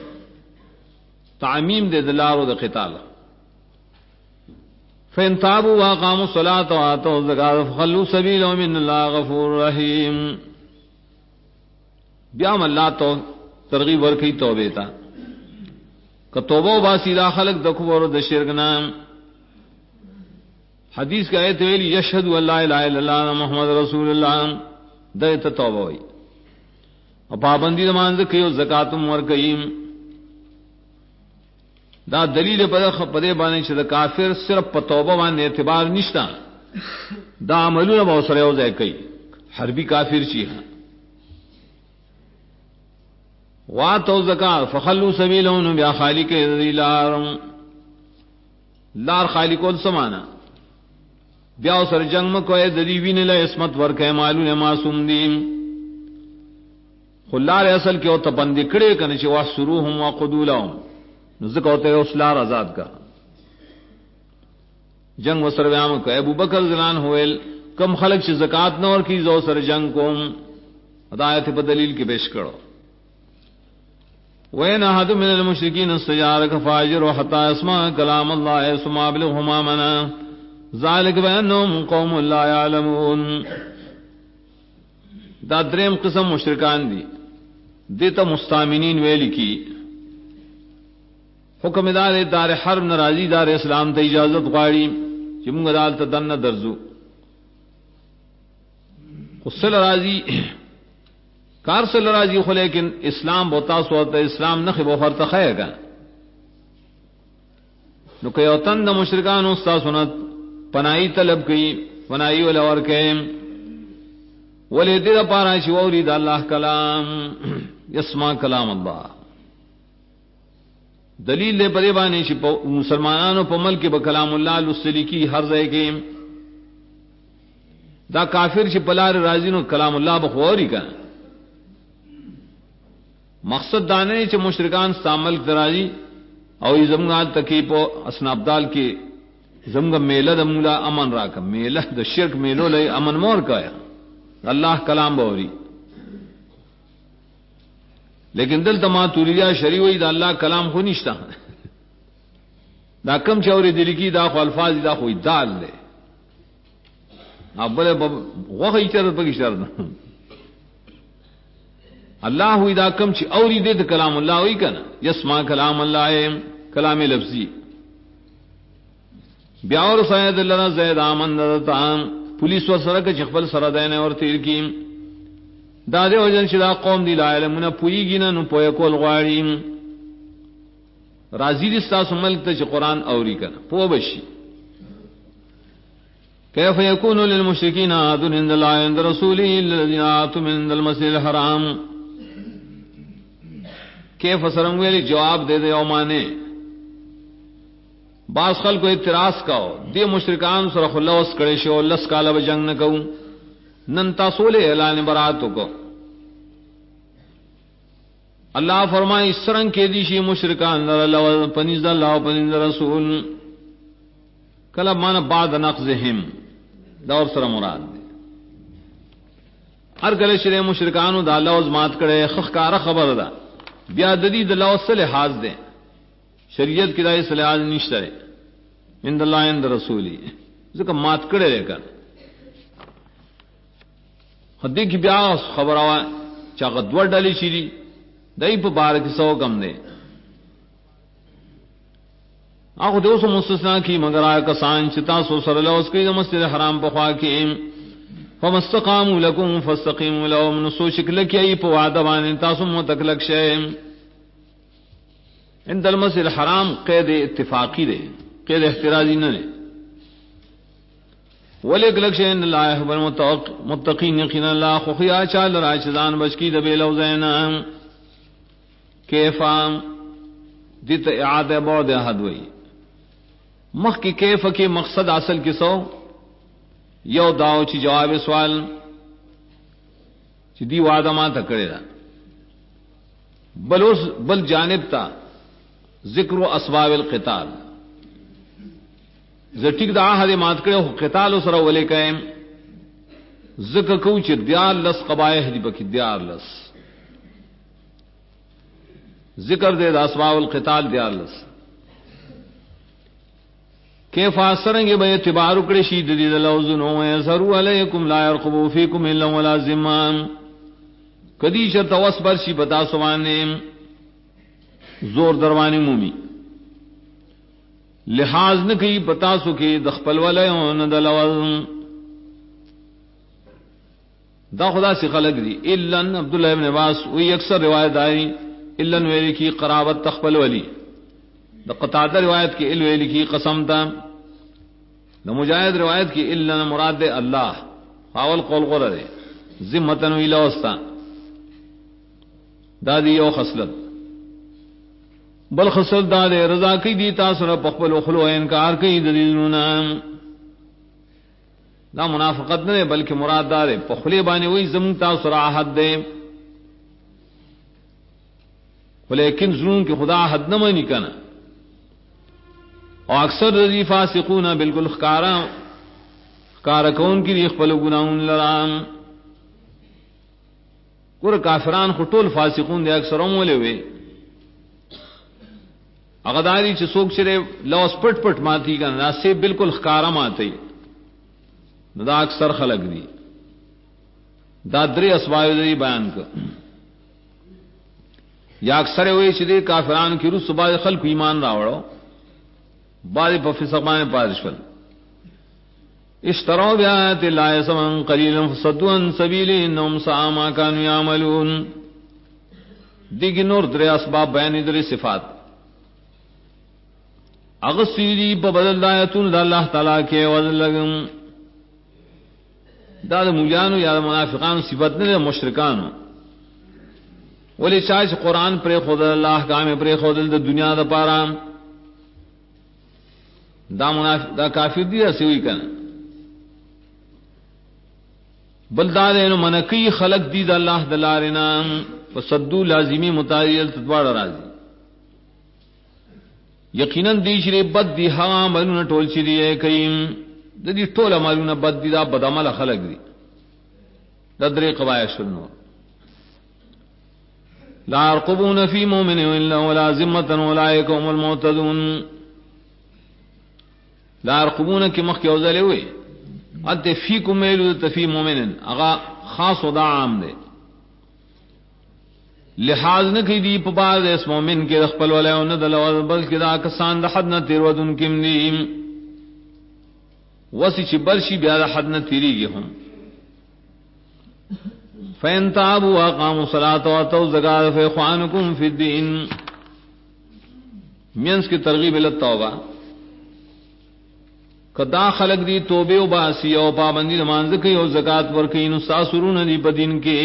تعمیم دے دلارو دا قتال. فین تابو واقاموا الصلاة وآتوا الزکاة فخلوا سبیلهم ان اللہ غفور رحیم. بیام اللہ تو ترغیب ورکی توبے تا کہ توبہ باسی دا خلق دا کفر دا شرک نام. حدیث کا آیت ویلی یشہدو اللہ الہ الا اللہ محمد رسول اللہ دا تا توبہ ہوئی اور پابندی نماز کیو زکاتم ورکیم. دا دلیل پدے بانے چھ دا کافر صرف پا توبہ بانے اعتبار نشتا دا عملون بہت اوزے کئی حربی کافر چیہاں واتو زکات فخلوا سبیلهم بیا خالق لار خالق السمانا بیا سر جنگ میں کوئی دلی وین لا اسمت ورکے معلوم معصوم دین خلار اصل کے او تبندی کڑے کنے چ واسروهم وقدولهم زکوتے اسلار آزاد کا جنگ وسر ویام کو ابو بکر زلان ہوئل کم خلق چ زکات نور کی زو سر جنگ کو ہدایت بدلیل کی پیش کرو. وَإِنْ أَحَدٌ مِّنَ الْمُشْرِكِينَ اسْتَجَارَكَ فَأَجِرْهُ حَتَّىٰ يَسْمَعَ كَلَامَ اللَّهِ ثُمَّ أَبْلِغْهُ مَأْمَنَهُ ذَلِكَ بِأَنَّهُمْ قَوْمٌ لَّا يَعْلَمُونَ. دا دریم قسم مشرکان دی دیتا مستامنین ویلی کی حکم دار حرب ناراضی دار اسلام تے اجازت غاڑی چې موږ دالته دنه درځو خو سل راضي کار سل راضي خو لیکن اسلام بوتا سوته اسلام نه خو فرته خایګا نو که یو تن د مشرکانو استاد سنت پناهي طلب کوي پناهي ول ورکه ولې دې لپاره چې ووري د الله کلام يسمع کلام الله دلیل دې پرې باندې چې مسلمانانو په ملک به کلام الله لسلیکی هر ځای کې دا کافر چې بلار راضی نو کلام الله بخوري کنه مقصد دانه چې مشرکان استعمال درازي او زمغال تکي په اسنابدال کې زمغه میله د مولا امن راک میله د شرک میلو لې امن مور کایا الله کلام بوري لیکن دل تما توریہ شری وی دا اللہ کلام خو نشتا دا کم چوری دلی کی دا خو الفاظ دا خو دال لے اب بلے وخی چرد پکی شرد اللہ ہوئی دا کم چی اوری دے دا کلام اللہ ہوئی کنا یسما کلام اللہ کلام لفظی بیاور سید اللہ زید آمن دتا پولیس و سرک چخبل سردین اور تیر کی دا دے وجن شدا قوم دی لا علمنا پویږي نه نو پوی کول غواړي راضی دي تاسو ملک ته قرآن اوري کنه پو بشي کیف یکون للمشرکین عهد عند الله عند رسوله الذين آتوا من المسجد الحرام کیف سرم ویلی جواب دے دے او مانے بعض خلکو اعتراض کاو دے مشرکان سره خلاص کړي شو لس کاله به جنگ نه کوو نن تاسو له اعلان برات کو اللہ فرمائے اس رنگ کے دیشی مشرکان اللہ پنیز اللہ و پنیز رسول کلا مانا بعد نقضہم دور سر مراد دے ہر گلے شرے مشرکانو دا اللہ ازمات کرے خخکارا خبر دا بیا ددی دا اللہ سے لحاظ دے شریعت کی دائی سے لحاظ نشترے اند اللہ اند رسولی ذکر مات کرے لے کر خدی کی بیا خبر آوا چاقت ور ڈالی شیری دائی پا بارک سو کم دے آخو دیو سو مستثنا کی مگر آیا کسان چتا سو سر لو اس کی مسجد حرام پا خواہ کی فمستقامو لکم فاستقیمو لهم نسو شکل کی ای پا وعدوان تاسو متکلک شئیم اند المسجد حرام قید اتفاقی دے قید احترازی نہ دے ولیک لکشے ان اللہ احبر متقین یقین اللہ خوخیا چال رائشدان بچکی دبی لوزینا کیفا دیت اعادہ بعد احد وئی مخ کی کیف کی مقصد اصل کسو یو داو چی جواب سوال چی دی وعدہ ما تا کرے دا بل جانب تا ذکر و اسباب القتال زٹک دا آہد مات کرے قتال اسرا ولے کئے ذکر کو چی دیار لس قبائح دی بکی دیار لس ذکر دے دا اسباب القتال دیار لس کیف آسرنگے بے اعتبار اکڑے شید دی دلوزنو ویسرو علیکم لا یرقبو فیکم الا ولا زمان کدی شرط وصبر شی بتا سوانے زور دروانی مومی لحاظ نہ کی پتا سو کے دخپل ولیون دلوزن دا خدا سے خلق دی الا عبداللہ ابن عباس وی اکثر روایت آئی الا ویلی کی قرابت تخپل ولی دا قطادہ روایت کی ال ویلی کی قسم تا دا مجاہد روایت کی الا مراد دے اللہ خاول قول غرر ذمتن وی لوستا دا دی یو خصلت بل خصلت دا دے رضا کی دی تاثر پخبل اخلو انکار کی دلیلونا دا منافقت نہ بلکہ مراد دا دے پخلے بانے وی زمن تاثر آہد دے لیکن ظلم کی خدا حد نہ مانی کنا اور اکثر رضی فاسقون بالکل خکارا کون کی ریخ پلو گناہون لرام کور کافران خطول فاسقون دے اکثر امولے ہوئے اغداری چھ سوک چرے لوس پٹ پٹ ماتی کنا ناسے بالکل خکارا ماتی دا اکثر خلق دی دا دری اسباب دی بیان کر یا اکثر ہوئے چھ کافران کی رس بعض خلق ایمان راوڑو بعض پا فسقان پادشفل اشتروا بآیات اللہ ثمنا قلیلا فصدوا عن سبیلہ انہم ساء ما كانوا یعملون. دیگی نور درے اسباب بیانی درے صفات اغسیری پا بدل دایتون دا اللہ تعالیٰ کے وزن لگم دا دا مولیانو یا دا منافقانو صفت نے دا مشرکانو ولی چاہش قرآن پر خود اللہ کام پر خود دا دنیا دا پارا دا کافر دی دا سوئی کن بلدار اینو منکی خلق دی دا اللہ دلارنا فصدو لازمی متعیل تدوار رازی یقیناً دی شری بد دی ہاں ملون ٹول شری ہے کئیم دی ٹول ملون بد دی دا بد عمل خلق دی ددر قبائش النور لا يرقبون في مؤمن الا ولا ذمة اولئك هم المعتدون. لا يرقبون کی مخ کی اوزلے ہوئے اد فیکم میلو تفی مومن اغا خاص و دا عام دے لحاظ نہ کی دی پباد اس مومن کے رخپل والے نہ دلو بلکہ دا کسان دا حد نہ تیر ودن کم دی وسی چ برشی بیا دا حد نہ تیری گی ہم فین تابوا واقاموا الصلاة واتوا الزکاة فاخوانکم فی الدین. مینس کی ترغیب التوبہ کدا خلق دی توبے و باسی او پابندی نماز کی او زکات ورکی نو ساسرون دی بدین کے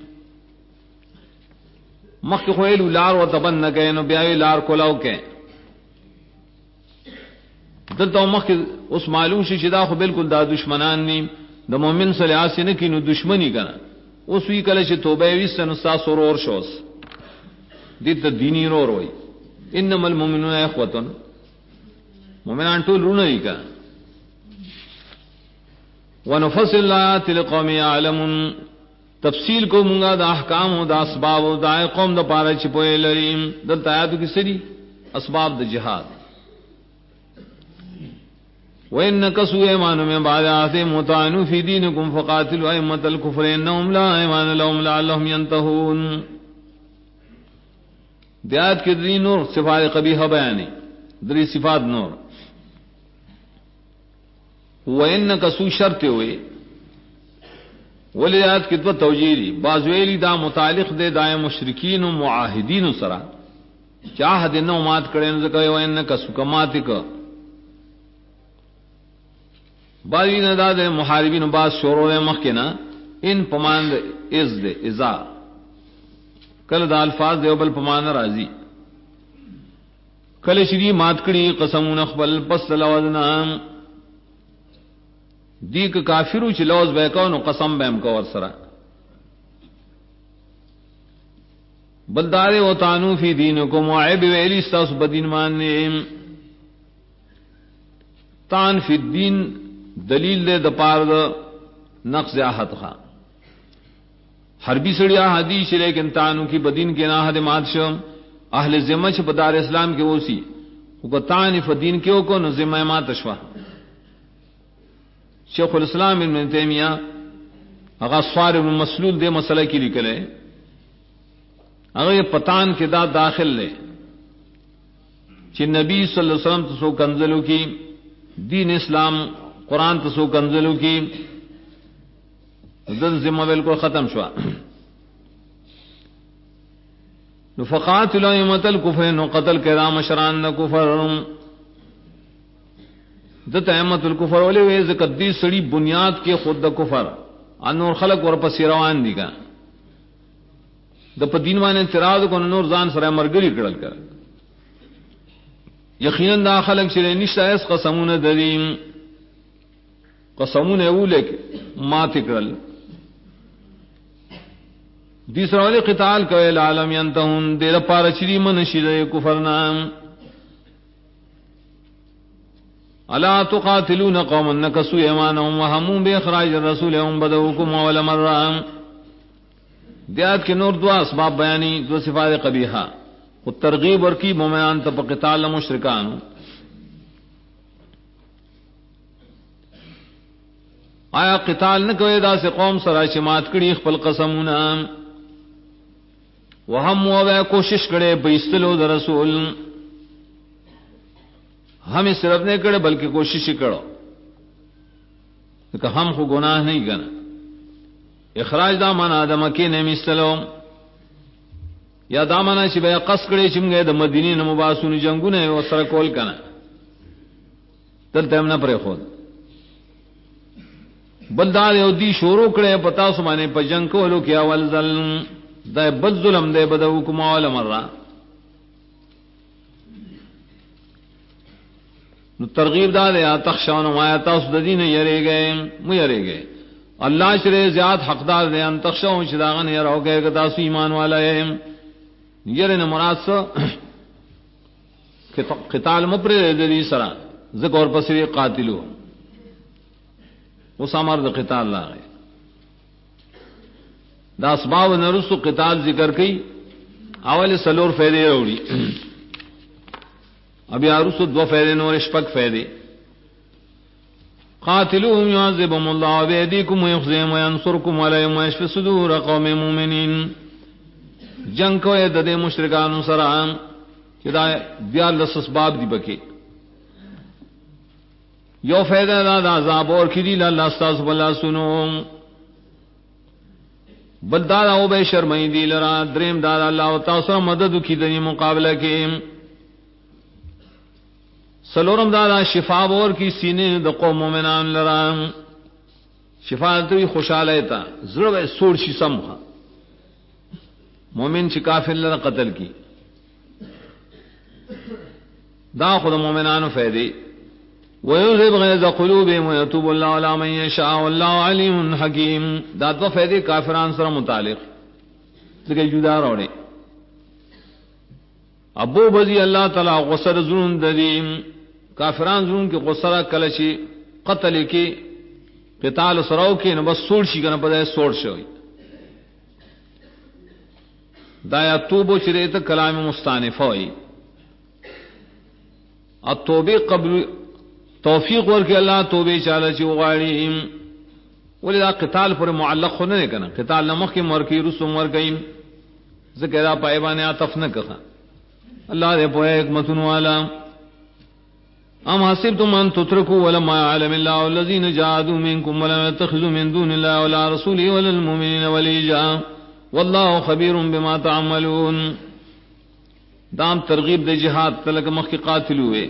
مخ خویل لار و تبن کے نو بیاوی لار کولاو کے دلتا مخ اس معلوم شی شدا خو بالکل دا دشمنان نی دا مومن صلی آسی نکی نو دشمنی کنا اس وی کلش توبہ ویست نو ساسر اور شوس دیتا دینی رو روئی انما المومنون اخوتن مومنان طول رونی کنا ونفصل الآیات لقوم یعلمون. تفصیل کو منگا دا احکام و دا اسباب و دا قوم دا پارا چپوئے لریم دلتا آیاتو کی سری اسباب دا جہاد. وَإِن نَكَثُوا أَيْمَانَهُم مِّن بَعْدِ عَهْدِهِمْ وَطَعَنُوا فِي دِينِكُمْ فَقَاتِلُوا أَئِمَّةَ الْكُفْرِ إِنَّهُمْ لَا أَيْمَانَ لَهُمْ لَعَلَّهُمْ يَنْتَهُونَ. دیات کے دری نور صفات قبیحہ بیانی دری صفات نور. وَإِن نَكَثُوا شرط ہوئے ولیات کی دو توجیری بازویلی دا متعلق دے دائیں مشرکین و معاہدین سرا چاہد نو مات کرے نزکے وَإِن نَكَثُوا کماتی کا بازی ندا دے محاربین باز شورو دے مخینا ان پماند از دے ازا کل دا الفاظ دے بل پماند رازی کل شری مات کری قسمون اخبل پس لوزنا دیک کافرو چی لوز بے کونو قسم بیم کو ورسرا بلدارے و تانو فی دینکم وعیب ویلی استاس بدین ماننے تان فی الدین دلیل دے دپار دا نقص آحت خواہ حربی سڑیا حدیث لیکن تانو کی بدین کے ناحد مادشو اہل ذمہ چھ بدار اسلام کے وسی وہ تان فی الدین کیوں کو نو ذمہ ماتشوا. شیخ الاسلام ابن تیمیہ اغا صوار ابن مسلول دے مسئلہ کی لکلے اگر یہ پتان کے دا داخل لے چھ نبی صلی اللہ علیہ وسلم تسو کنزلو کی دین اسلام قرآن تسو کنزلو کی دن ذمہ بالکل ختم شوا. فقاتلوا ائمة الكفر نو قتل کرام شران کفر دت ائمة الكفر ولے وے زکدی سڑی بنیاد کے خود دا کفر انور خلق ور پس روان دی کا د پدین وان اعتراض کو نور زان سره مرګری کړل کړ یقینا دا خلق چې نشته اس قسمونه دریم قسمونه اولک ما تکرل دیسرا والی قتال کوي العالم ينتهون دیر پار چری من شری کفر نام الا تقاتلون قوما نكثوا ايمانهم وهموا باخراج الرسول هم بدوكم اول مره. دیات کے نور دعا اسباب بیانی دو صفات قبیحہ و ترغیب اور کی مومنان تب قتال مشرکان. آیا قتال نہ کوئی دا سے قوم سرا شمات کڑی خپل قسمونا وہم و کوشش کرے بیستلو در رسول ہمیں صرف نہیں کرے بلکہ کوشش کرو کہ ہم کو گناہ نہیں کرنا. اخراج دا مانا دا مکی نمیستلو یا دا مانا چی بیا قص کڑی چمگے دا مدینی نمباسونی جنگونے و سرکول کنا دلتا ہم نا پر خود بلدار یو دی شورو کڑے پتا سمانے پا جنگ کولو کیا والزل دا بد ظلم دے بدا حکما والا مرہ. ترغیب دا دے تخشون مایا تاس دین یرے گئے مو یرے گئے اللہ شرے زیاد حقدار دے ان تخشون شداغن یرو گئے کہ تاسو ایمان والا ہے. یرن مراد سو قتال مپر دی سرا ذکر پسری قاتلو اس امر دا قتال لا گئے دا اسباب نرسو قتال ذکر کی اول سلور فیدے روڑی ابھی عروسو دو فیدے نور اشپک فیدے. قاتلوهم يعذبهم الله بأيديكم ويخزيهم وينصركم عليهم ويشفي صدور قوم مؤمنين. جنگ کو دد مشرکان سرام چدا دیال دس اسباب دی بکے یو فیدہ دا عذاب اور کھدی اللہ استغفر اللہ سنو بلدار او بے شرمئی دی لرا دریم دار اللہ تعالی مدد کی دنی مقابلہ کے. سلورم دادا شفا اور کی سینے د قوم مومنان لرام شفا توی خوشاله تا زړه سوړ شي سمخه مومن چې کافر لره قتل کی دا خود مومنانو فائدې ويذهب غيظ قلوبهم ويتوب الله على من يشاء والله عليم حكيم. دا دو فائدې کافرانو سره متعلق څنګه جدا راوړي. ابو بزی اللہ تعالی غسر زون ددیم کافران زون کے غسرہ کلشی قتل کی قتال سراو کی نہ بس سوڑ شی کنا پدے سوڑ شوی دایا توبو چریت کلام مستانف ہوئی التوبہ قبل توفیق ور کے اللہ توبہ چالا چی وغاڑی ولذا قتال پر معلق ہونے کنا قتال نمخ کی مر کی رسوم ور گئی ذکر پایبان عطف نہ کہا اللہ دے پوئے حکمت والا. ام حسبتم ان تتركوا ولما يعلم الله الذين جاهدوا منكم ولم يتخذوا من دون الله ولا رسوله ولا المؤمنين وليجا والله خبير بما تعملون. دام ترغیب دے جہاد تلک مخ کے قاتل ہوئے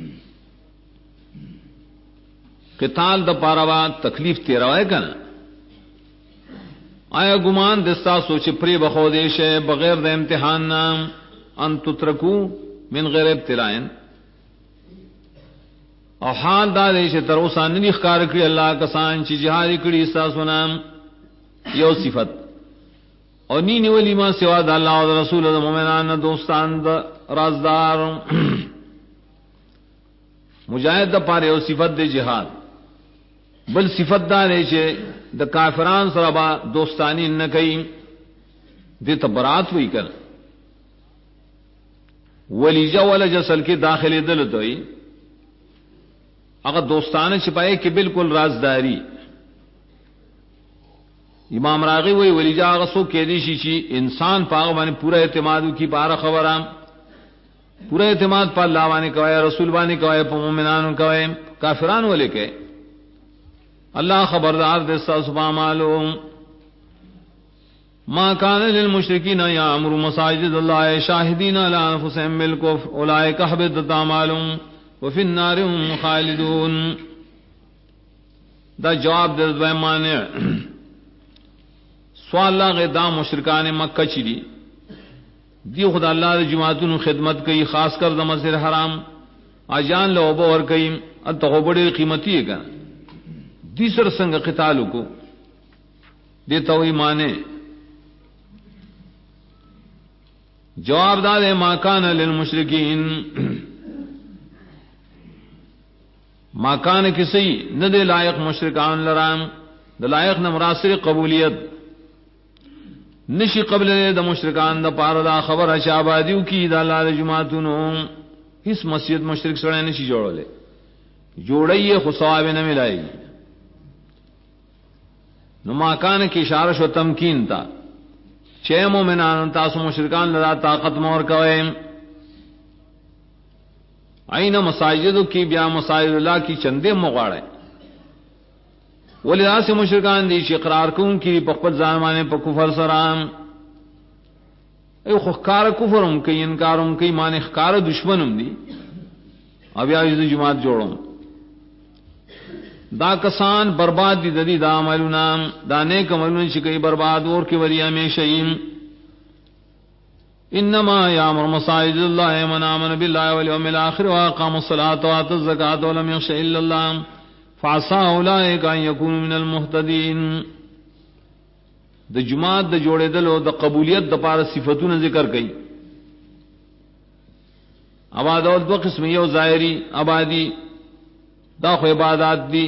قتال دا پاروا تکلیف تیرا ہے کنا آیا گمان دستا سوچ پری بخو دیش ہے بغیر دے امتحان نام ان تترکو من غیر ابتلائن او حال دا دیش تروسا ننی اخکار کری اللہ کسان چی جہاری کری استاسو نام یو صفت او نینی ولی ما سوا دا اللہ و دا رسول دا مومنان دوستان دا رازدار مجاہد دا پارے یو صفت دے جہاد بل صفت دا دیش دا کافران سرابا دوستانی نکئی دے تبرات ہوئی کر ولیجا والا جسل کے داخل دل تو اگر دوستانہ چھپائے کہ بالکل رازداری. امام راغی وہی ولیجا اگر سو کہدی شیشی انسان پاغ بانے پورا اعتماد کی پارا خبرام پورا اعتماد پا اللہ بانے کوئے رسول بانے کوئے پا مومنان کوئے کافران والے کے اللہ خبردار دستا سبحان معلوم. ما كان للمشركين يعمروا مساجد الله شاهدين على انفسهم بالكفر اولئك حبطت اعمالهم وفي النار هم خالدون. دا جواب دے دوے معنی سوال لاغ دا مشرکان مکہ چلی دی خدا اللہ دے جماعتوں خدمت کی خاص کر دا مسجد حرام اجان لو بور کئی اتو بڑی قیمتی ہے دی سر سنگ قتال کو دیتا ہوئی معنی جواب دار ما کان للمشرکین ما کان کسی نہ دے لائق مشرکان لرام د لائق نہ مراسل قبولیت نشی قبل د مشرکان د پار دا خبر اشابادیو کی د الله جماعتونو اس مسجد مشرک سره نشی جوړولې جوړیه خو ثواب نه ملایي. نو ما کان کی اشارہ و تمکین تا چھ مومنان تاسو مشرکان لرا طاقت مور کوئے عین مساجد کی بیا مساجد اللہ کی چندے مغاڑے ولدا سے مشرکان دی چې اقرار کوم کی په خپل ځان باندې په کفر سره ایو خکار کفرم کوي انکارم کوي معنی خکار دشمنم دی او بیا یې جماعت جوړم دا کسان برباد دی ددی دا عملونه دا نیک عملونه چې کوي برباد اور کې وریا میں شیم انما یامر مساجد اللہ من آمن باللہ والیوم الاخر واقام الصلاة وآتى الزکاة ولم یخش الا اللہ فعسى اولئک ان یکونوا من المهتدین. د جماعت د جوړېدلو د قبولیت د پاره صفاتونه ذکر کړي. آباد اول دو قسم یو ظاهری آبادی دا خو عبادات دی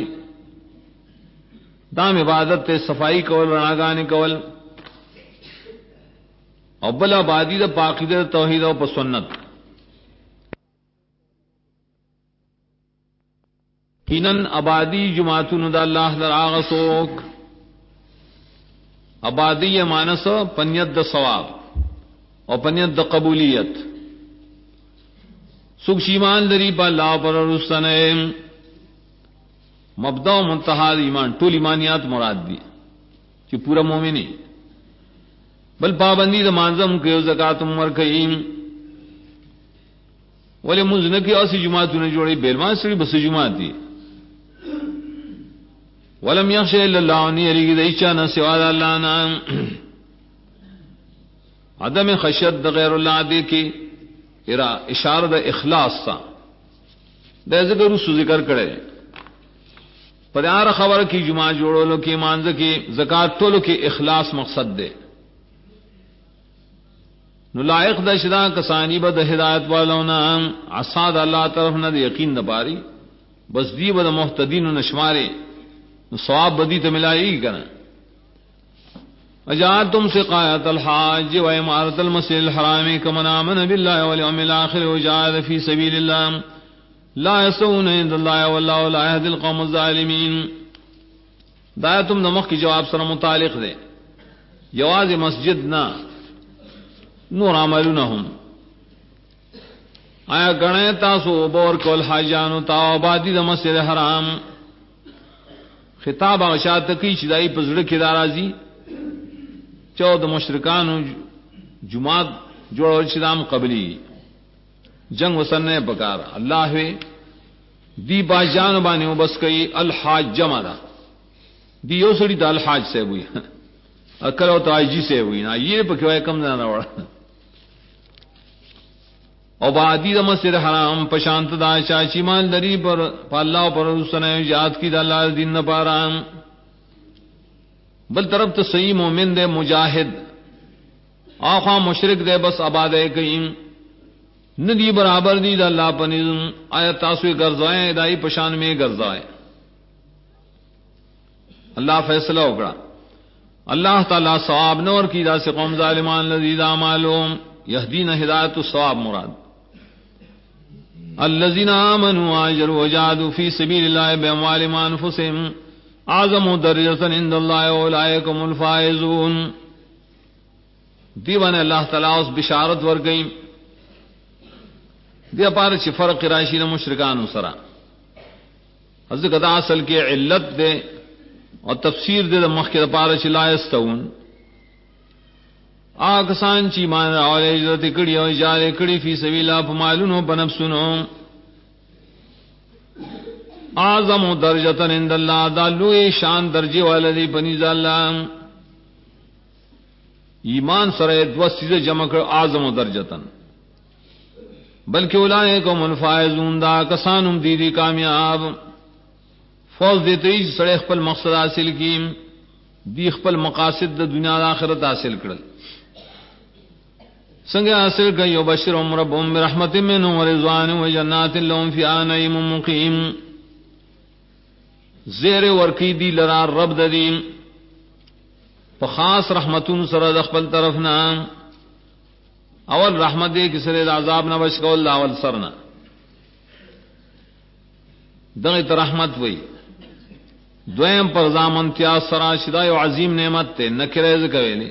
دام عبادت تے صفائی کول رناگانی کول او بل آبادی دا پاقیدہ توحید او پا سنت. کینن آبادی جماعتون دا اللہ در آغا سوک آبادی مانس پنیت دا ثواب او پنیت دا قبولیت سوک شیمان لری با اللہ پر رستنیم مبدا و منتہا ایمان ټول ایمانیات مراد دی چې پورا مومنی بل پابندی د مانزم کيو زکات عمر کئیم ولې منځ کی اسی جماعتونه جوړي بیلما سری بس جماعت دی ولم یخش الا الله ان یری دیچا نہ سوا الله نام عدم خشیت د غیر الله دی کی ارا اشاره د اخلاص سا د ذکر کړي پدار خبر کی جمعہ جوڑولو کی مانز کی زکات تولو کی اخلاص مقصد دے نو لائق دا شدا کسانی با دا ہدایت والونا عصاد اللہ طرف نہ دے یقین دا پاری بس دی با دا محتدین و نشمارے نو ثواب بدی تا ملائی گی کنا. اجعلتم سقایت الحاج و امارت المسجد الحرام کمن آمن باللہ والیوم الاخر وجاہد فی سبیل اللہ لا یسون عند اللہ واللہ لا یهدی القوم الظالمین. دا تم نمخ کی جواب سره متعلق دے جواز مسجد نہ نور عملونہم آیا گنے تاسو بور کول حاجانو تا آبادی دا مسجد حرام خطاب آشاد تکی چدائی پزڑ کی دارازی چود مشرکانو جماعت جوڑو چدام قبلی جنگ وسنے بکار اللہ ہوئے دی باجان بانے بس کئی الحاج جمع دا دی یو سڑی دا الحاج سے ہوئی اکل و تاجی سے ہوئی نا یہ پکوائے کم نہ وڑا او بعدی دا مسجد حرام پشانت دا چاچی مان دری پر اللہ پر رسنے یاد کی دا اللہ دین نہ پارام بل طرف تو صحیح مومن دے مجاہد آخواہ مشرک دے بس آبادے کئیم ندی برابر دی دا اللہ پنظم آیا تاسوی گرزائیں دائی پشان میں گرزائیں. اللہ فیصلہ اکڑا اللہ تعالیٰ ثواب نور کی دا سے قوم ظالمان لذید آمالوم یہدین ہدایت الثواب مراد الذین آمنوا آجروا وجادوا فی سبیل اللہ باموالہم وانفسہم اعظم درجۃ عند اللہ اولئک هم الفائزون. دیوان اللہ تعالیٰ اس بشارت ور گئی دیا پار چی فرق راشی نہ مشرکان سرا حضرت قدا اصل کے علت دے اور تفسیر دے مخ کے پار چی لا یستوون آکسان چی مان راول ہجرت کڑی او جارے کڑی فی سبیل اللہ فمالونو بنفسونو اعظم درجۃ عند اللہ دالوی شان درجے والدی پنیز اللہ ایمان سرے دو چیزیں جمع کر اعظم درجتن بلکہ اولئکم الفائزون دا کسانم دیدی کامیاب فوز دیتے ہی سڑے خپل مقصد حاصل کی دی خپل مقاصد دا دنیا دا آخرت حاصل کرل سنگ حاصل کئی وبشرهم ربهم برحمت منه ورضوان وجنات لهم فیہا نعیم مقیم. زیر ورکی دی لرا رب ددیم خاص رحمتون سر خپل طرفنا اول رحمت دے کسر عذاب نہ بچ کو اللہ اول سرنا دغت رحمت وئی دویم پر زام امتیاز سرا شدای و عظیم نعمت تے نکرے ذکر ویلے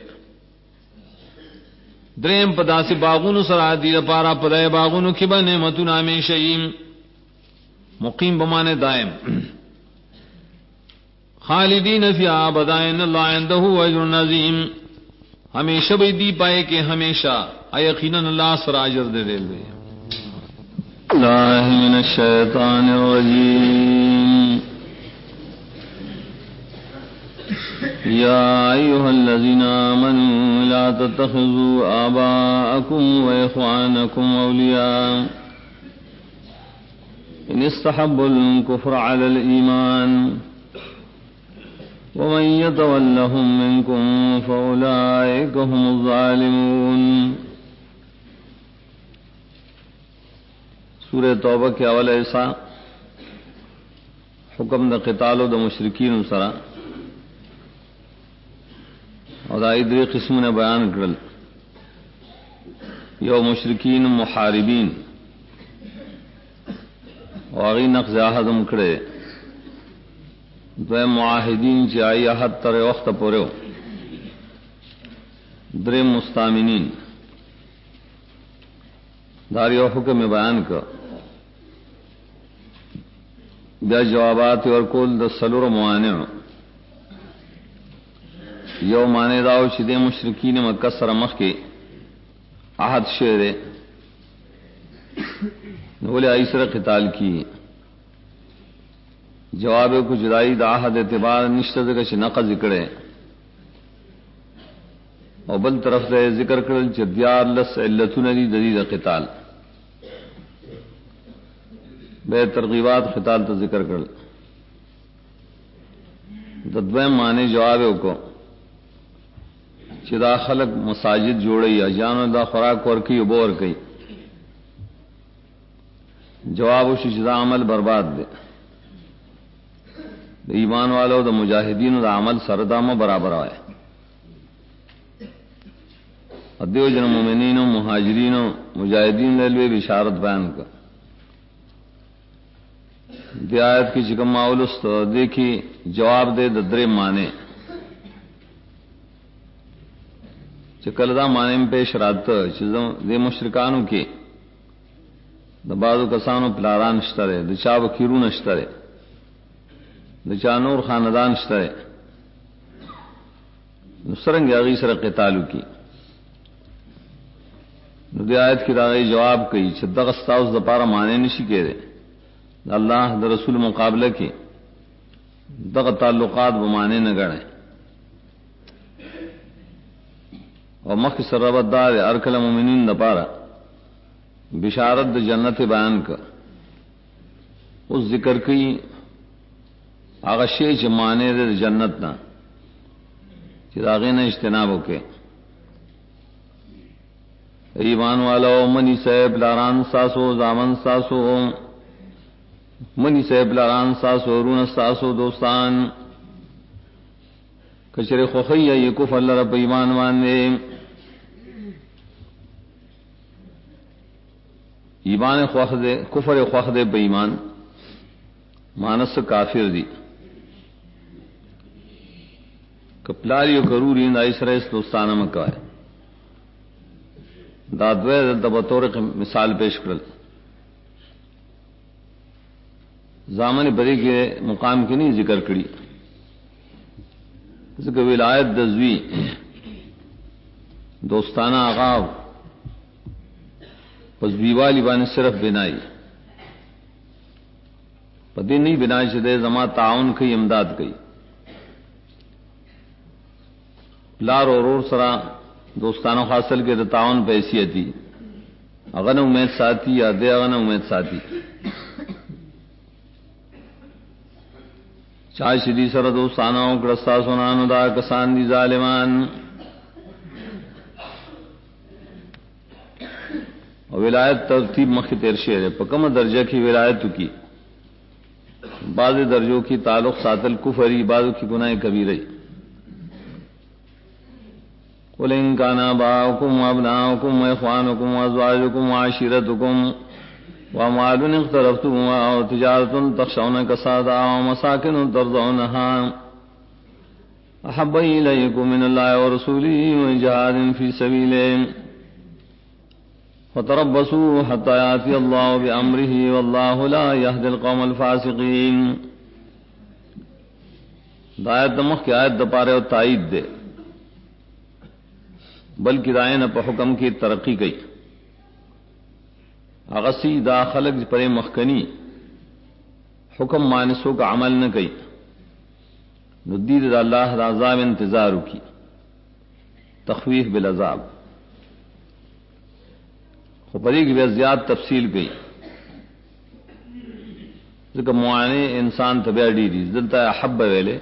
دریم پدا سے باغونو سرا دی پارا پدائے باغونو کی با نعمتون ہمیشہ مقیم بمانے دائم خالدین فیہا بدائن اللہ عنده اجر عظیم، ہمیشہ بھی دی پائے کہ ہمیشہ یقیناً اللہ سر اجر دے دے لے۔ اللہ من الشیطان الرجیم، یا ایھا الذین آمنوا لا تتخذوا آباءکم واخوانکم اولیاء ان استحبوا الكفر على الإيمان ومن يتولهم منكم فأولئك هم الظالمون۔ سورہ توبہ کے اول ایسا حکم دا قتال و دا مشرکین سرا اور دا ادری قسم نے بیان کرل، یو مشرکین محاربین واغی نقض عہدم کڑے، دویم معاہدین چی آئی عہد تر وقت پوریو، دریم مستامنین، داریو حکم بیان کا بیا جوابات اور کول د سلور موانع، یو معنی داو چی دے مشرکین مکہ سر مخ کے عہد شعرے بولے آئی سر قتال کی، جواب کو جدائی دا عہد اعتبار نشتہ کچھ نقض ذکرے، اور بل طرف سے ذکر کرل چی دیار لس علتون دی ددید قتال، بے ترغیبات قتال تا ذکر کرل۔ ددویم معنی جواب کو چی دا خلق مساجد جوڑی اجانو دا خوراک ورکی بور کی، جواب شو چی دا عمل برباد دے، دا ایمان والو دا مجاہدین دا عمل سردامہ برابر آئے، دیو جن مومنین و مہاجرین و مجاہدین للوے بشارت بیان کا دی آیت کی چکم معولست دیکھی جواب دے در مانے چکل دا مانے میں پیش رات چیزوں دے مشرکانوں کی دا بعضو کسانو پلاران شترے، دا چاو کیرون شترے، دا چا نور خاندان شترے، نسرنگ اغی سر قتالو کی دی آیت کی داغی جواب کئی چھ دغستاؤس دا پارا مانے نشی کے دے، دا اللہ دا رسول مقابلہ کی دغ تعلقات بمانے نگڑے، اور مخی سر ربط دا دے ارکل مومنین دا پارا بشارت دا جنت بیان کا، اس ذکر کی آغا شیچ مانے دے جنت نا چھ داغین اجتنابو کے ایمان والو منی صاحب لاران ساسو زامن ساسو منی صاحب لاران ساسو رون ساسو دوستان کچر خوخی یہ کفر لرب ایمان وانے ایمان خوخ دے کفر خوخ دے بے ایمان مانس کافر دی کپلاریو کروری دا اسرائیس دوستانہ مکہ ہے دادوے دا بطور مثال پیش کرل زامن بری کے مقام کی نہیں ذکر کری، ذکر ولایت دزوی دوستانہ آغاو پس بیوالی بانی صرف بنائی پدی نہیں بنائی چدے زما تعاون کی امداد کی لار اور اور سرا دوستانہ حاصل کے تعاون پہ حیثیت دی اغن امید ساتھی یا دے اغن امید ساتھی چاہ شدی سر دوستانہ کرستا سنانو دا کسان دی ظالمان اور ولایت ترتیب مخی تیرشیر ہے پکم درجہ کی ولایت کی بعض درجوں کی تعلق ساتل کفری بعض کی گناہ کبیرہ قل ان كان آباؤكم وابناؤكم واخوانكم وازواجكم وعشيرتكم واموال اقترفتموها وتجارة تخشون كسادها ومساكن ترضونها احب اليكم من الله ورسوله وجهاد في سبيله فتربصوا حتى ياتي الله بامره والله لا يهدي القوم الفاسقين۔ دایت دمخ کی آیت دپارے اور تائید دے بلکہ دائیں نہ پہ حکم کی ترقی گئی اغسی دا خلق پر مخکنی حکم مانسوں کا عمل نہ کئی ندید اللہ عذاب انتظار کی تخویف بالعذاب خبری کی بے زیاد تفصیل گئی ذکر معانے انسان طبیع ڈیری دلتا حب ویلے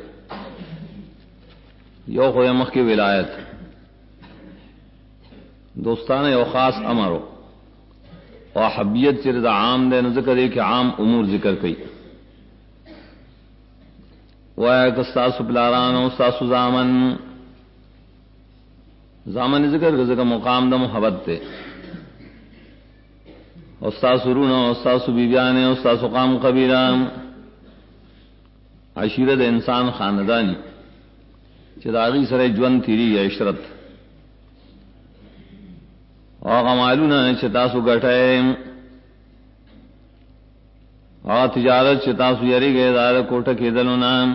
یو خو مخ کی ولایت دوستانہ یو خاص امرو اور حبیت چرد عام دے نہ ذکر ہے کہ عام امور ذکر کئی وستاس پلاران استاس زامن ذکر ذکر مقام دا محبت تے استاس رون استاس بیبیان استاس قام قبیرام عشیرت انسان خاندانی چداغی سر جون تیری عشرت اور معلوم چتاسو گٹھے اور تجارت چتاسو یری گئے دار کوٹ کے دلو نام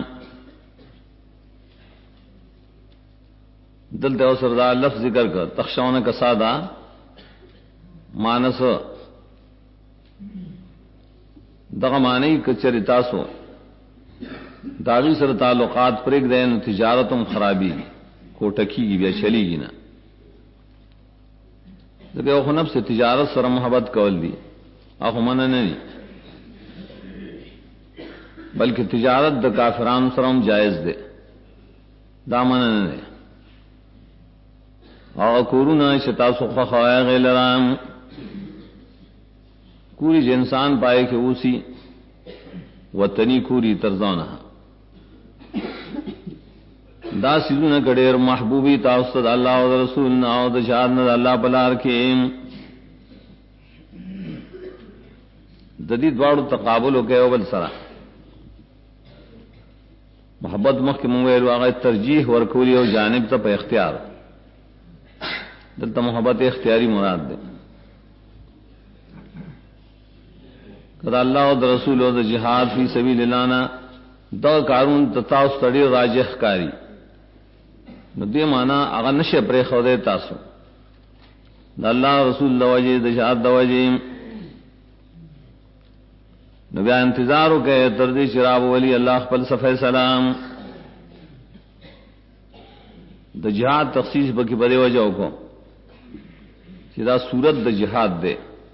دلتے او سردار لفظ ذکر کر تخشون کا سادہ مانس دغمانی کچری تاسو داغی سر تعلقات پریک دین تجارتم خرابی کوٹکی کی بیا چلی گی نا کہ وہ نفس سے تجارت سر محبت کول دی آخو من نہیں بلکہ تجارت دا کافران سرم جائز دے دامن نے اور کورونا شتاسو خواہ غیلرام کوری جو انسان پائے کہ اسی وطنی کوری ترزانہ دا سیدون کڑیر محبوبی تاستد اللہ و رسول ناو دا شہادنا دا اللہ پلار کے ددی دوارو تقابل ہو گئے بل سرا محبت مخ کے مویل واقع ترجیح ورکولی و جانب تا پہ اختیار دلتا محبت اختیاری مراد دے کدا اللہ و رسول و جہاد فی سبیل اللہ دا کارون تتاس تڑی راجح کاری نو دے مانا اغا نشے پرے خودے تاسو دا اللہ رسول دا وجہ دا جہاد دا وجہ نو بیا انتظارو کہ تردی شراب ولی اللہ خپل صفحہ سلام دا جہاد تخصیص بکی بدے وجہ کو دا صورت دا جہاد دے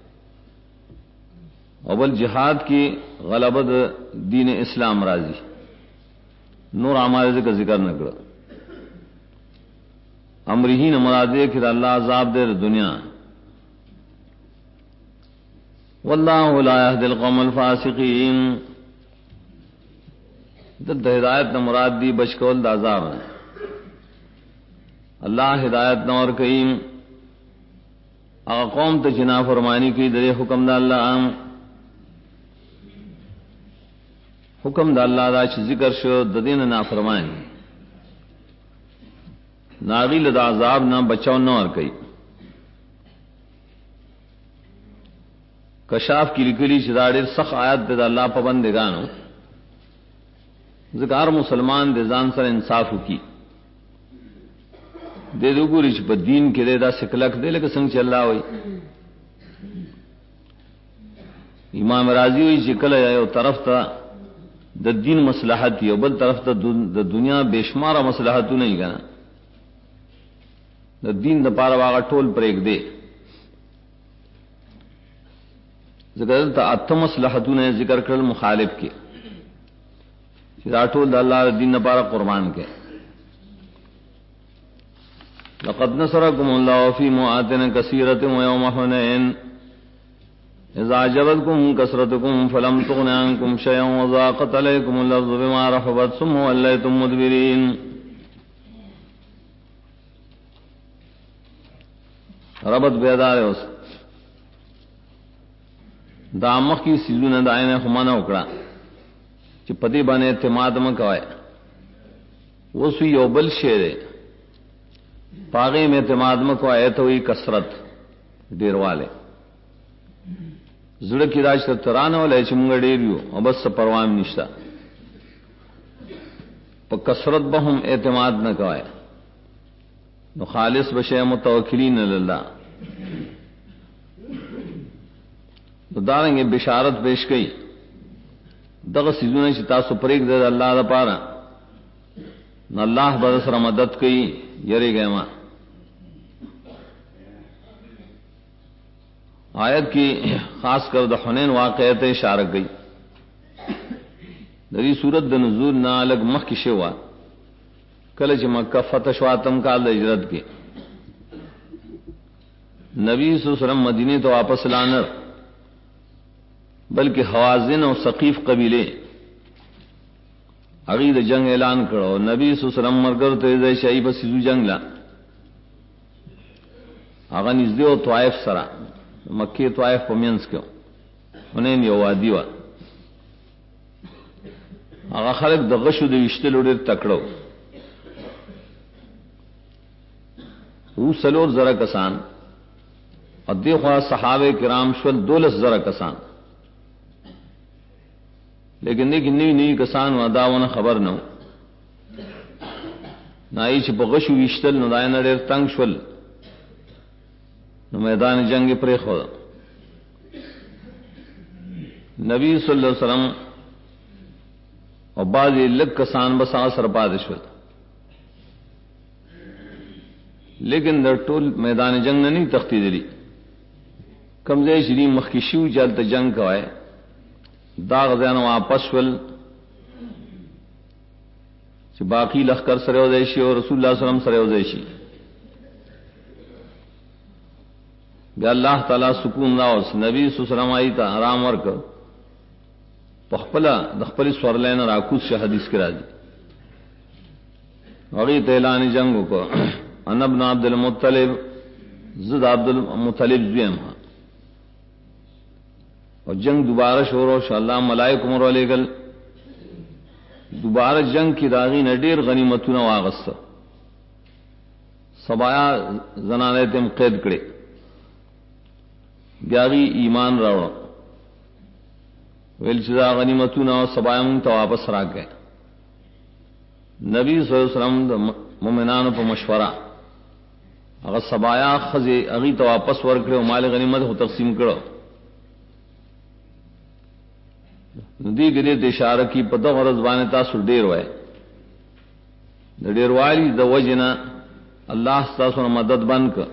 اول جہاد کی غلبت دین اسلام راضی نور ہمارے ذکر نہ کرو امرہین مرادے کہ اللہ عذاب دے دنیا واللہ لا یہدی القوم الفاسقین دل ہدایت نہ مراد دی بچکول دا عذاب ہے اللہ ہدایت نہ اور کئیم قوم تے جنا فرمانی کی در حکم دا اللہ عام حکم دا اللہ دا چھ ذکر شو ددین نا فرمانی ناغیل دا عذاب نہ بچاؤ نہ اور کئی کشاف کی لکلی شداڑ سخ آیات دے دا اللہ پابندگانو ذکر مسلمان دے زان سر انصاف کی دے دو گوری چھ پا دین کے دے دا سکلک دے لکہ سنگ چل رہا ہوئی امام راضی ہوئی چکل ہے طرف تا دا دین مصلحت ہی بل طرف تا دا دنیا بےشمارا مصلحتو نہیں کنا دا دین دا پارا واغا ٹول پر ایک دے ذکر تا اتم مصلحتو نے ذکر کرل مخالف کے دا ٹول دا اللہ دا دین دا پارا قربان کے لقد نصركم الله في مواطن كثيرة ويوم حنين إذ أعجبتكم كثرتكم فلم تغن عنكم شيئا وضاقت عليكم الأرض بما رحبت ثم وليتم مدبرين ربط بیدار ہے اس دامخ کی سیزون دائن خمانہ اکڑا چی پتی بانے اعتماد مکوائے وہ سوی یوبل شیر ہے پاغی میں اعتماد مکو آئے تو ہی کثرت دیر والے زڑ کی راج ترانہ والے چمگا ڈیریو اور بس پروام نشتا پا کثرت بہم اعتماد نہ کوئے نو خالص بشے متوکلین اللہ تو دارنگے بشارت پیش کئی دغ سیزونے چی تاسو پریک دے اللہ دا پارا نہ اللہ بدسر مدد کئی یری گئے ماں آیت کی خاص کر دا حنین واقعیت اشارہ گئی دری صورت دا نزول نہ الگ مخ کی شوا کلچ مکہ فتح شواتم کال دا ہجرت کے نبی صلی اللہ علیہ وسلم مدینے تو واپس لانر بلکہ حوازن اور ثقیف قبیلے عقید جنگ اعلان کرو نبی صلی اللہ علیہ وسلم مرگر تو ازائی شاہی بسیزو جنگ لا آغا نزدے و طوائف سرا مکی طوائف پمینس کیوں انہیں یو وادی وا آغا خلق دغشو دو اشتل اڑیر تکڑو او سلور ذرا کسان اور دیکھوا صحابہ کرام شول 12 ذرا کسان لیکن دیکھ نئی کسان و داونا خبر نو نائی چھ بغشو وشتل نو دائنا دیر تنگ شول نو میدان جنگ پری خود نبی صلی اللہ علیہ وسلم اور بعضی لگ کسان بس آسر پادشول لیکن در ٹول میدان جنگ نے نہیں تختی دلی کمزے شری مخکشیو چلتا جنگ کوائے داغ زین واپس ول چې باقی لخر سره و دیشی اور رسول اللہ صلی اللہ علیہ وسلم سره و دیشی بیا اللہ تعالی سکون راوس نبی صلی اللہ علیہ وسلم آئی تا آرام ورک پخپلا دخپلی سورلین راکوس شا حدیث کرا دی وغیت اعلان جنگو کو ان ابن عبد المطلب زد عبد المطلب زویم ہاں اور جنگ دوبارہ شورو شاء اللہ ملائکہ مر علیہ گل دوبارہ جنگ کی راغی نڈیر غنیمتون واغست سبایا زنانے تم قید کرے بیاغی ایمان راوڑا ویلچدا غنیمتون و سبایا منتا واپس راک گئے نبی صلی اللہ علیہ وسلم مومنانو پا مشورہ اگر سبایا خزی اغی تا واپس ورکڑے و مال غنیمت ہو تقسیم کرو ندی گرے اشارہ کی پتہ غرض بانے تاسو ډیر وای د ډیر والی د وجنا الله تاسو مدد بن ک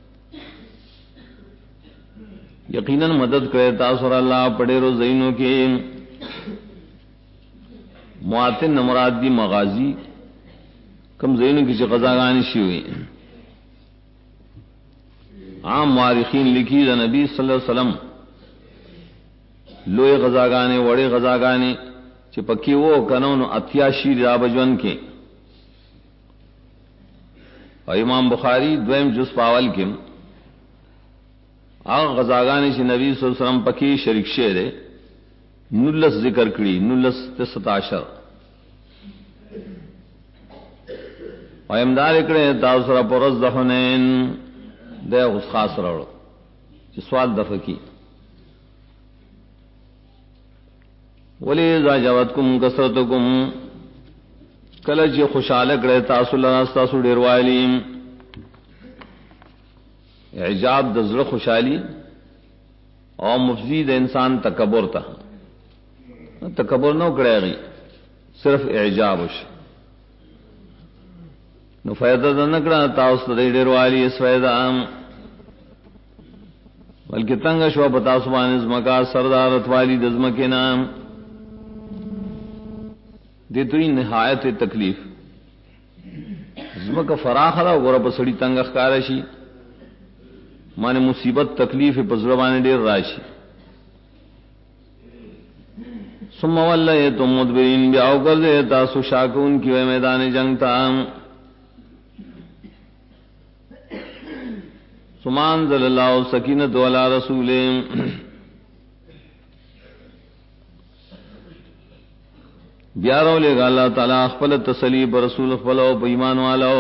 یقینا مدد کرے تاسو الله پډیرو زینو کې مواتن مراد دی مغازی کم زینو کې چې غزاګانی شي وي عام مورخین لکھی دا نبی صلی اللہ علیہ وسلم لوی غزاگانے وڑے غزاگانے چپکی وہ کنون اتیا شیر رابجون کے اور امام بخاری دویم جز پاول کے آغا غزاگانے چی نبی صلی اللہ علیہ وسلم پکی شرک شیرے نلس ذکر کری نلس 17 اور امدار اکڑے تاثرہ پرز دخنین دے اس خاص روڑو چی سوال دفع کی ولی اذا جواتکم کثرتکم کلچ خوشالک رہے تاسو لنستاسو ڈیروالی اعجاب دزر خوشحالی اور مفزید انسان تکبر تا تکبر نو کرے گی صرف اعجابش نو فیدہ دنکڑا تاسو ڈیروالی اس فیدہ بلکہ تنگ شو بتاسبان ازمکا سردارت والی دزمکے نام دیتوی نہایت تکلیف زمکا فراخ را گورا پسڑی تنگ اخکارشی مانے مصیبت تکلیف پزربان دیر راشی ثم وليتم مدبرین بیاو کر دے تاسو شاکون کی وے میدان جنگ تا ثم انزل اللہ سکینت علی رسولہ بیارو لے گا اللہ تعالیٰ اخفل تسلی برسول اخفلو بیمان والاو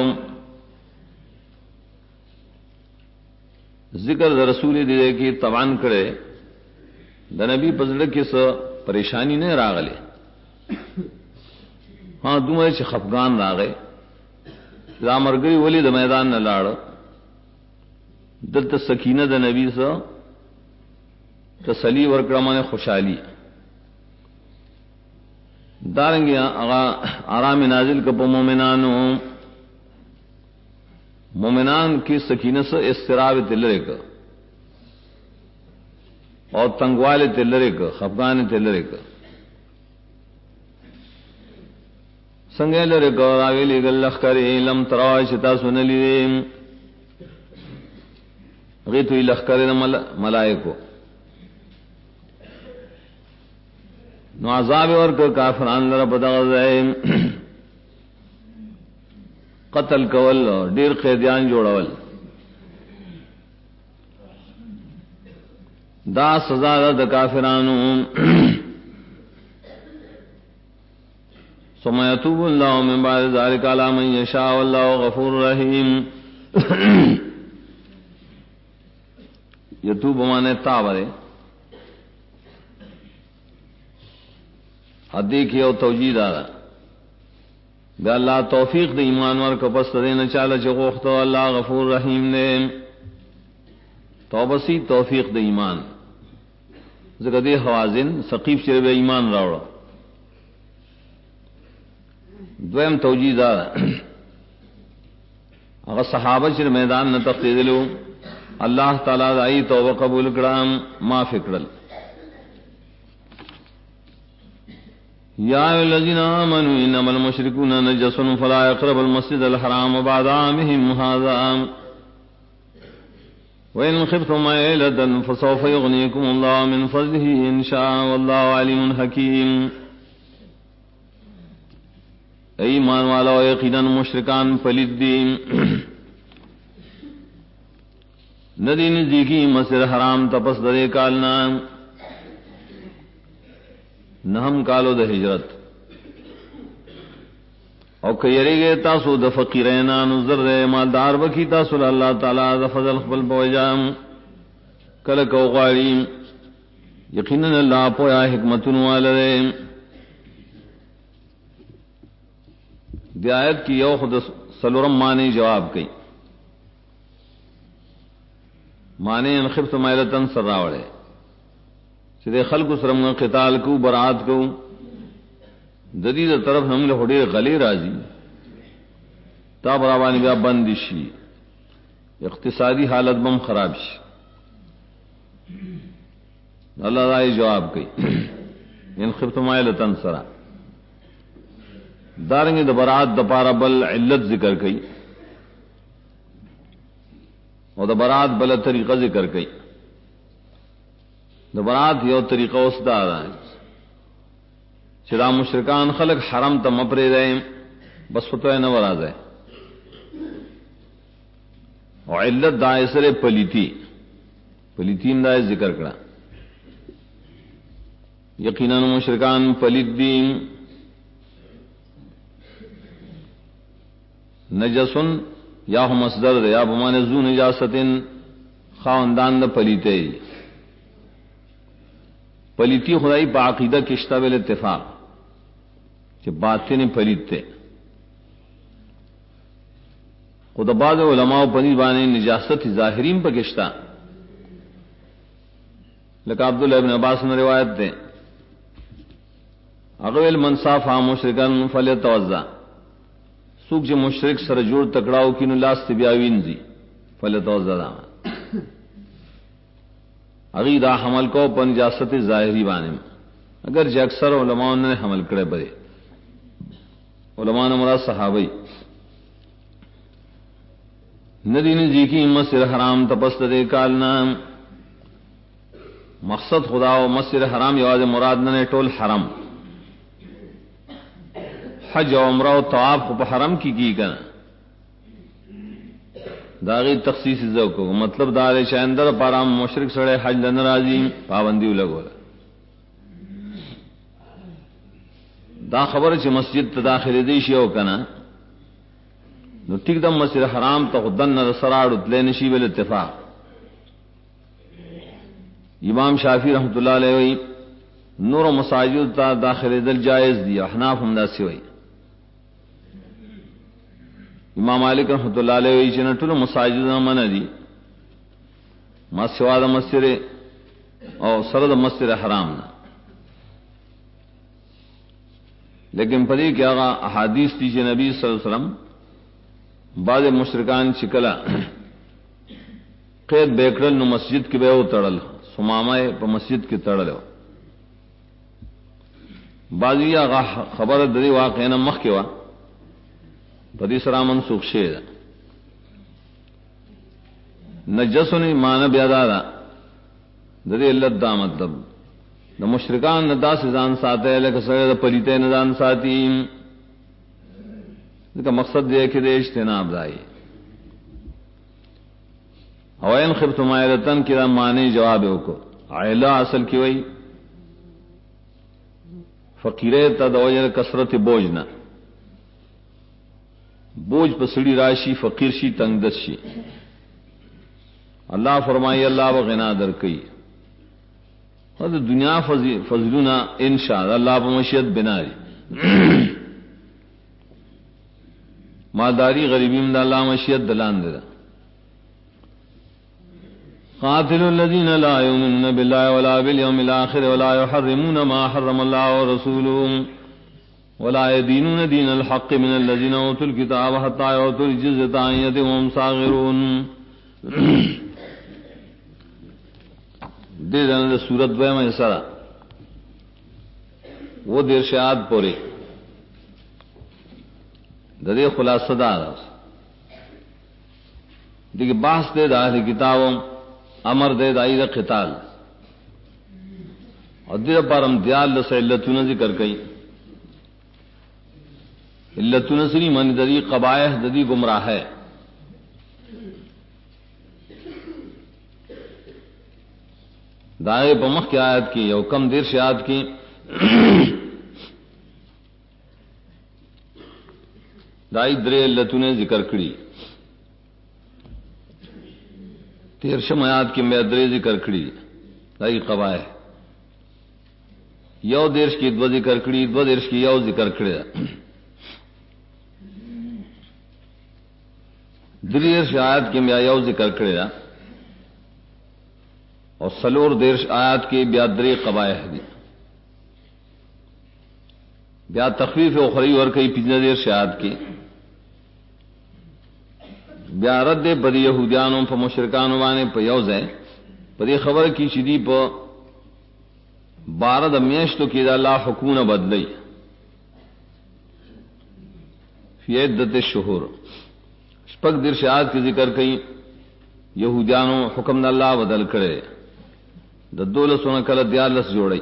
ذکر دا رسول دے کی طبعاً کرے دا نبی پزڑ کے سا پریشانی نہیں راغلے ہاں دومره چې خفغان راغی دا مرګري ولی د میدان نه لاړ دلته سکینه د نبی سره تسلی ورکړه مانه خوشحالی دارنګ هغه آرام نازل ک په مومنانو مومنان کی سکینه سے استراحت تلرے کا اور تنگوال تلرے کا خفغان تلرے کا سنگے لرے کا راویلی گلخ کرے لم ترائی شتا سنلی غیتوی لخ کرے ملائکو نو عذاب ورکا کافران لرا بدغزائم قتل کول ډیر قیدیان جوړول دا سزا د کافرانو ثم يتوب الله من بعد ذلك على من يشاء والله غفور رحيم يتوب معنی تابره حدی کی او توجید آ بے اللہ توفیق دے ایمان ور کپس دینا چالا چ غوخت اللہ غفور رحیم نے توبسی توفیق دے ایمان زگدی حوازن ثقیف چر بے ایمان راوڑا دویم توجید آ اگر صحابہ چر میدان نہ تقیدلو اللہ تعالی دائی توبہ قبول کرام ما فکرل یا الذین آمنوا انما المشركون نجس فلا يقربوا المسجد الحرام بعد عامهم هذا وإن خفتم عيلة فسوف يغنيكم الله من فضله إن شاء والله عليم حكيم ایمان والا یقینا مشرکان پلید دین ندین دیکی مسجد حرام تپس درے کالنا نہم کالو د ہجرت او کيري گئے تاسو د فقیرانو زر مالدار بکی تاسو اللہ تعالی د فضل خپل بوجام کله کو غاری یقینا اللہ پویا حکمتون والے دی آیت کی یو خود سلورم معنی جواب کئی معنی ان خفت مائلتن سراوڑے چدے خلق سرم قتال کو برات کو جدید طرف ہم لے ہڈے غلی راضی تا برابانی بیا بندشی اقتصادی حالت بم خراب شی اللہ رائے جواب کئی ان خفت مائلتن سرا دارنگی د برات د پارا بل علت ذکر کئی اور د برات بل طریقہ ذکر کئی د برات یو طریقہ اس دا چدا مشرکان خلق حرم تا مپرے رہے بس فتوہ نور آ جائے اور علت دائے سر پلیتین دائے ذکر کرا یقیناً مشرکان پلیت دین نجسن یا ہم مصدر یا بمان ذو نجاستن خواندان دا پلیتے پلیتی خدائی با عقیدہ کشتہ بل اتفاق کہ باطن پلیتے خدا بعض علماء پنی بانے نجاست ظاہرین پا کشتہ لکہ عبداللہ ابن عباس نے روایت دیں اغویل منصاف ہاں مشرکان فلیتوزہ سوک جو مشرک سر جوڑ تکڑاو کی نلاست بیاوین زی فلیتوزہ دا عقیدہ حمل کو پن جاست ظاہری بانے اگر جو اکثر علماء نے حمل کرے برے علماء نے مراد صحابی ندین جی کی مسجد حرام تپست دے کالنا مقصد خدا و مسجد حرام یواز مراد نے ٹول حرم حج و عمرہ و طواف کو حرم کی کنا داغی تخصیص ذوق کو مطلب دار شاندر پارام مشرک سڑے حج لن راضی پابندی لگو دا خبر چ مسجد تداخل دی شیو کنا نو ٹھیک دم مسجد حرام تو دن سراڑ اتلے نشی بل اتفاق امام شافعی رحمۃ اللہ علیہ وی نور و مساجد تا داخل دل جائز دی احناف ہم دا سی وی امام مالک رحمۃ اللہ علیہ چنٹل مساجد من دی ما سوا د مسجد اور سرد مسجد حرام نہ، لیکن پری کیا احادیث تھی نبی صلی اللہ علیہ وسلم بعض مشرکان چکلا قید بیکڑل نو مسجد کی بے تڑل سمامہ پہ مسجد کی تڑل بازی آغا خبر دری واقع نہ مخ کے وا پدی سرا منسوخ شید نجسنی مان بیادارا دری اللہ دا مطلب نہ مشرکان نہ دا سزان ساتے لکھ سر پلیتے ندان ساتھی کا مقصد یہ کہ دیش اجتناب دائی اوین خفتم عائلتن کی دا معنی جواب کو عائلہ اصل کی وئی فقیرے تا دوجر کثرت بوجھ نہ بوجھ پسڑی راشی فقیر شی تنگ دست شی اللہ فرمائی اللہ و غنا در کئی اور دنیا فضلنا انشاء اللہ پہ مشیت بناری مالداری غریبی میں اللہ مشیت دلان دے قاتل الذين لا يؤمنون بالله ولا باليوم الآخر ولا يحرمون ما حرم الله ورسوله ولا يدينون دين الحق من الذين اوتوا الكتاب حتى يعطوا الجزية عن يد وهم صاغرون. دے دن سورت بے میں سرا وہ دیر شاد پورے دے خلاصہ دار دیکھ بحث دے داہل کتابوں امر دے دائی دا قتال اور دیر پارم دیال لسا علتون ذکر کئی علتون سری من دری قبائح دری گمراہ ہے دائے پمخ کی آیت کی یا کم دیر سے آیت کی دائی درے علتوں نے ذکر کری تیرشم آیات کی میں درے ذکر کری دائی قبائح یو دیرش کی دو ذکر کری دو دیرش کی یو ذکر کری دریش آیات کی میں یو ذکر کری اور سلور دیرش آیات کی بیادری قبائح دی بیا تخفیف اخری اور کئی پنجہ دیرش آیات کی بیا رد پدی یہودیانوں پا مشرکانوں وانے پا یوز ہے پدی خبر کی شدی پا بارد میشتو کی دا اللہ حکومت بدلی فی عدت الشہور شپک دیرش آیات کی ذکر کئی یہودیانوں حکم دا اللہ بدل کرے دولس و کل دیالس جوڑی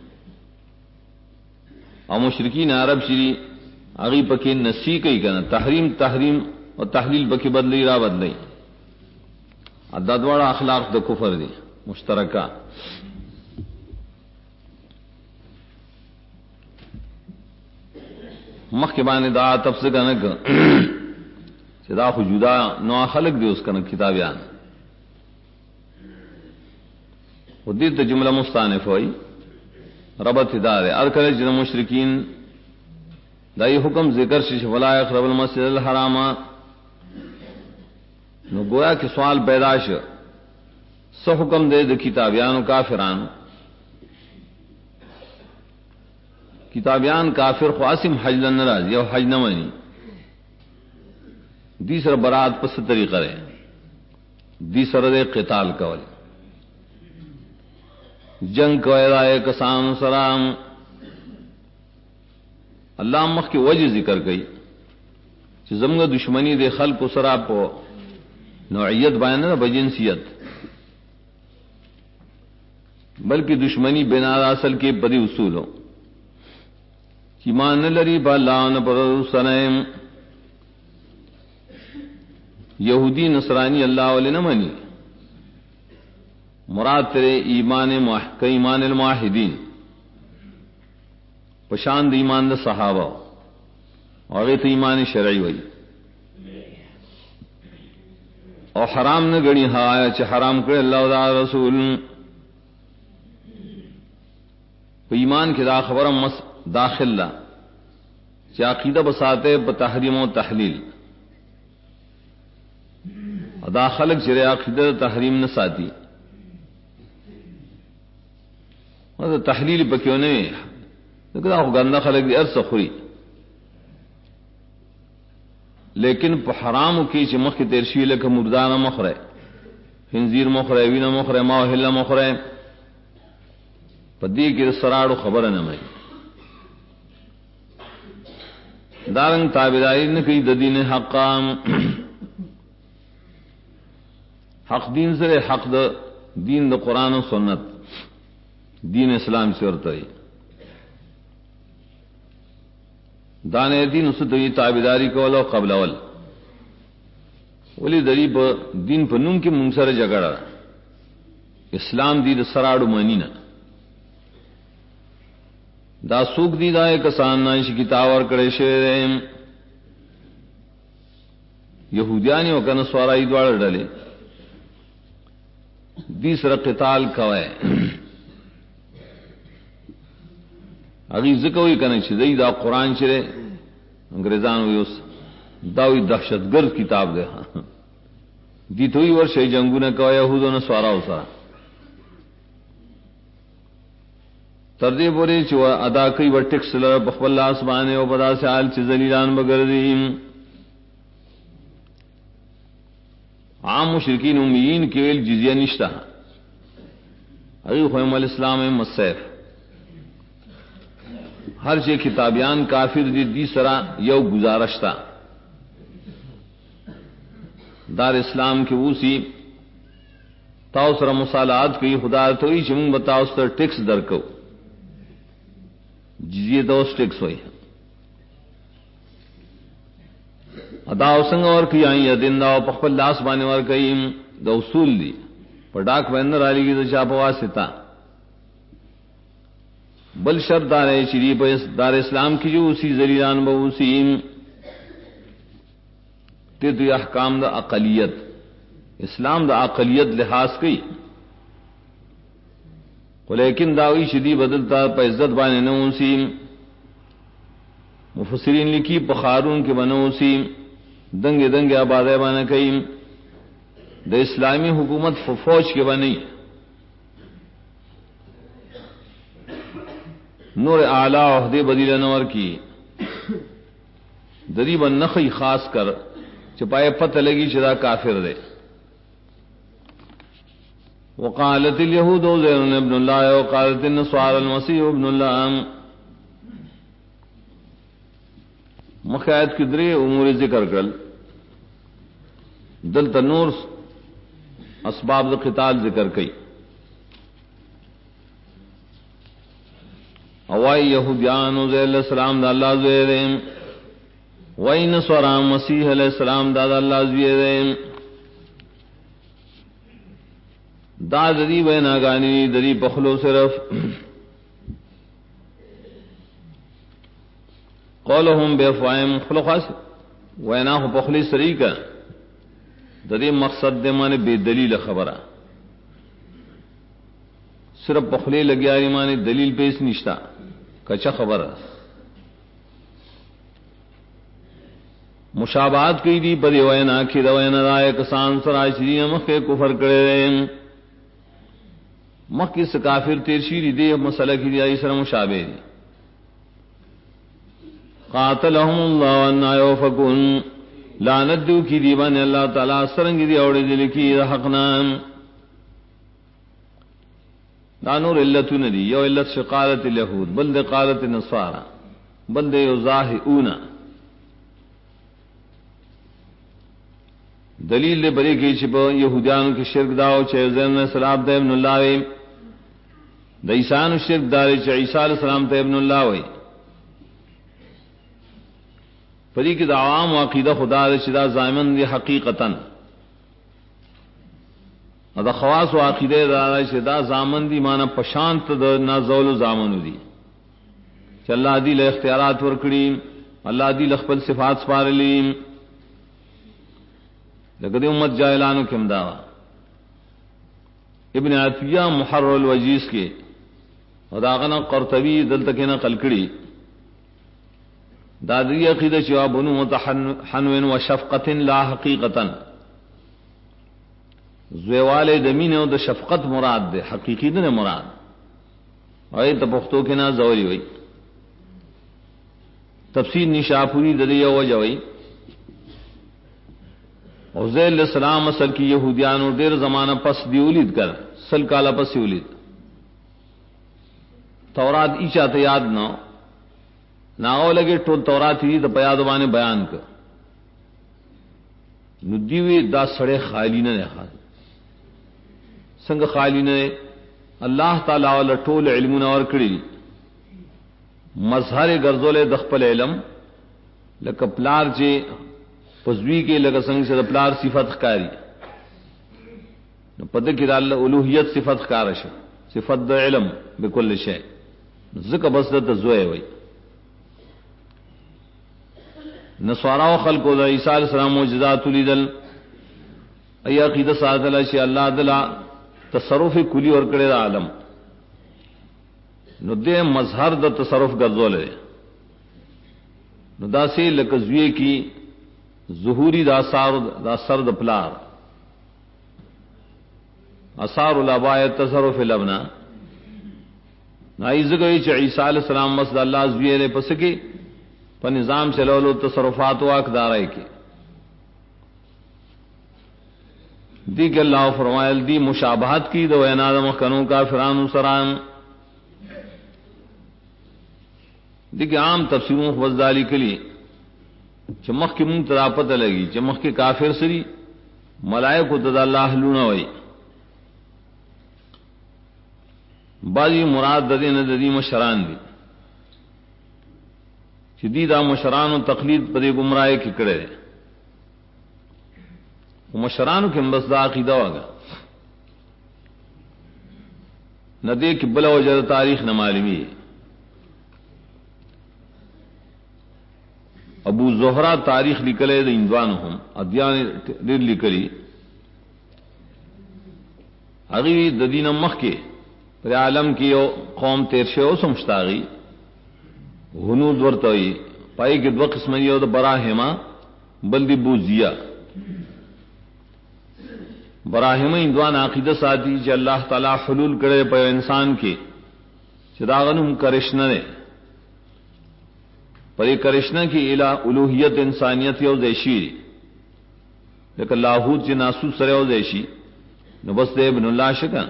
اور مشرکین عرب شری اغی پکی نسی کئی کنا تحریم اور تحلیل پکی بدلی را بدلی دادواڑا اخلاق دا کفر دی مشترکہ مخ کے بانے دا تفس کنک چدا خجودا نو خلق دی اس کنک کتابیان ودیت جملہ مستانف ہوئی ربط دار ارکل جن مشرکین دائی حکم ذکر شش ولا یقرب المسجد الحرام نو گویا کہ سوال پیداش سو حکم دے کتابیان کافران کتابیان کافر خواسم حج ناراض یا حج نہ منی دیسر برات پس طریقہ رہے دیسر دے قتال کول جنگ کو ارائے کسان سلام اللہ مخ کی وجہ ذکر گئی زمگ دشمنی دے خلق و سرا پو نوعیت بائن نہ بجنسیت بلکہ دشمنی بنا اصل کے بڑی اصول ہو کہ مان لری بالان پر سنیم یہودی نصرانی اللہ والے نہ منی مراد تیرے ایمان الموحدین پشاند ایمان دا صحابہ اور غیت ایمان شرعی وئی اور حرام نہ گڑی ہایا چھ حرام کرے اللہ دا رسول ایمان کی دا خبرم داخل لا چھ عقیدہ بساتے بتحریم و تحلیل ادا خلق چرے عقیدہ تحریم نہ ساتھی تحلیل پکیوں نے گندہ خلق دی ارس خوری لیکن پا حرام کی چمخ کی تیرشی لکھ مردانہ مخرے خنزیر مخرے وینا مخرے ماوحلہ مخرے پا دی کی سراڑو خبر نمائی دارنگ تابداری نکی دین حقام حق دین سے حق دا دین دا قرآن و سنت دین اسلام سے ورتائی دانے دین اس دوی تابداری کو لو قبل اول ولی دری پا دین پا نون کی منسر جگڑا اسلام دی دا سراڑو مانینا دا سوک دی دائے کسان نائش کتاور کرے شیرین یہودیانی وکن سوارائی دوار ڈالے دی سر قتال کوئے اگی ذکوئی کنے چھ دی دا قرآن چرے انگریزان ہوئی اس داوی دہشت گرد کتاب دے دی توی ورشی جنگو نے کوئے یہودو نے سوارا ہو سارا تردے بوری چو ادا کئی و ٹکس لر بخب اللہ اسبانے و بدا سے آل چھ زلیلان بگردیم عام مشرکین امیین کیل جزیہ نشتہ اگی خویم الاسلام مسیف ہر چے کتابیان کافر دی سرا یو گزارشتا دار اسلام کے ووسی تاؤ سرا مصالحات کی خدا توئی چمون بتاؤ سر ٹیکس درکو جزیے دوست ٹیکس ہوئی ادا سنگ اور کی آئی دن دا پخپل لاس بانے اور کئی دا اصول دی پڑاک بندر علی کی دا چاپوا ستا بل شرط دار شریف دار اسلام کی جو اسی ذریعان بوسی تیت احکام دا اقلیت اسلام دا اقلیت لحاظ کی لیکن داوی شدی بدلتا پا عزت بانے نوسی مفسرین لکی پخارون کے بنوسی دنگ دنگ آبادے بانے کئی دا اسلامی حکومت فوج کے بنی نور اعلی عہدے بدیل نور کی دریب نخی خاص کر چپائے پتہ لگی چدا کافر دے وقالت اليهود عزير ابن الله وقالت النصارى المسيح ابن الله مخیات کی درے امور ذکر کر دل تنور اسباب قتال ذکر کئی اوائی یہودیان عزیر علیہ السلام دا اللہ زویرین وائی نصارى مسیح علیہ السلام دا اللہ زویرین دا دری وینا گانی دری پخلو صرف قولهم بافواہم خلقاس وینا ہو پخلی سری کا دری مقصد دے مانے بے دلیل خبرہ صرف پخلی لگیا مانے دلیل پیش نشتا کچا خبر مشابہات کی دی بدی وینا کی دوینا رائے کسان سرائشی مخے کفر کرے مکی سے کافر تیرشیری دے مسئلہ کی دی سر مشابہ دی قاتلہم اللہ وانا یوفکون لعنت دو کی دیبان اللہ تعالیٰ سرنگی دی اوڑی دل کی حقنا دانور علتو ندی یو علت شقالت الیہود بلد قالت نصارا بلد یزاہئونا دلیل دے بری کی چھپا یہودیانوں کی شرک داو چھے عزیز علیہ السلام تے ابن اللہ وی دا عیسان شرک دارے چھے عیسیٰ علیہ السلام تے ابن اللہ وی پری کی دا عوام عقیدہ خدا دے چھے دا زائمن دی حقیقتاً دا خواص و عقیدہ دا چھے دا زامن دی مانا پشانت دا نازول و زامن دی چھے اللہ دی لے اختیارات ورکڑی اللہ دی لخبل صفات سپار لیم لقد امت جاہلانو کم داوا ابن عطیہ محرر الوجیز کے وداغنا قرطبی دلتکی نقل کری دادری عقیدہ چوا بنو متحنوین و شفقت لا حقیقتا زویوالے دمین او د شفقت مراد دے، حقیقی نے مراد اوے ته پختو کې نه زوري وي. تفسیر نشاپوری ددی وجه وي عزیر علیہ السلام اصل کی یہودیانو ډیر زمانہ پس دی ولید کر سل کالا پس ولید. تورات ای چاته یاد نو ناو لگے ټول تورات دې د پیاد باندې بیان ک نو دیوی دا سړی خالی نه نه څنګه خالی نه اللہ تعالی ول ټول علمونه ور کړی مظهر ګرځولې د خپل علم لکه پلار چې پزوی کې لکه څنګه چې د پلار صفت ښکاری نو پدې کې د الله اولوہیت صفت ښکار شي صفت د علم بكل شی ذکر بس د زوی وي. نصارا خلقو د عیسی علیہ السلام معجزات لیدل ای عقیدہ ساتل شي الله تعالی تصرف کلی اور کړه د عالم نو دې مظهر د تصرف ګرځولې نو داسې لکه زوی کی ظهوری د اثر د پلار اثار الاباء تصرف لبنا نایزګوي چې عیسی علیہ السلام مسد الله زوی له پس کې په نظام چلولو تصرفات او اقدارای کې دی کہ اللہ فرمائل دی مشابہت کی دو وینا د مخکنو کافرانو سران دی کہ عام تفسیروں وزدالی کلی چمخ کی مونږ تراپت لگی چمخ کے کافر سری ملائکو تد اللہ لونه وئی بعضی مراد د دې نه د دې مشران دي چې دی دا مشرانو تقلید پر گمراهی کې کړي مشرانو کې بس دا عقیدہ واګه نه دې کې بل وجه تاریخ نه معلومی. ابو زہرا تاریخ لکلے د اندوانهم ادیان ډېر لیکلي هغه د دین مخ کې پر عالم کې یو قوم تیر شو سمشتاغي هنود ورته وي پای کې دوه قسم یو د براهما بل دی بوزیا. براہم اندوان عقیدہ ساتھی چې اللہ تعالی حلول کرے په انسان کې چې دا غنم کرشنه نه پرې کرشنه کې الہ الوهیت انسانیت یو دیشی لیکن لاهوت چې ناسو سره یو دیشی نو بس دې ابن الله شکا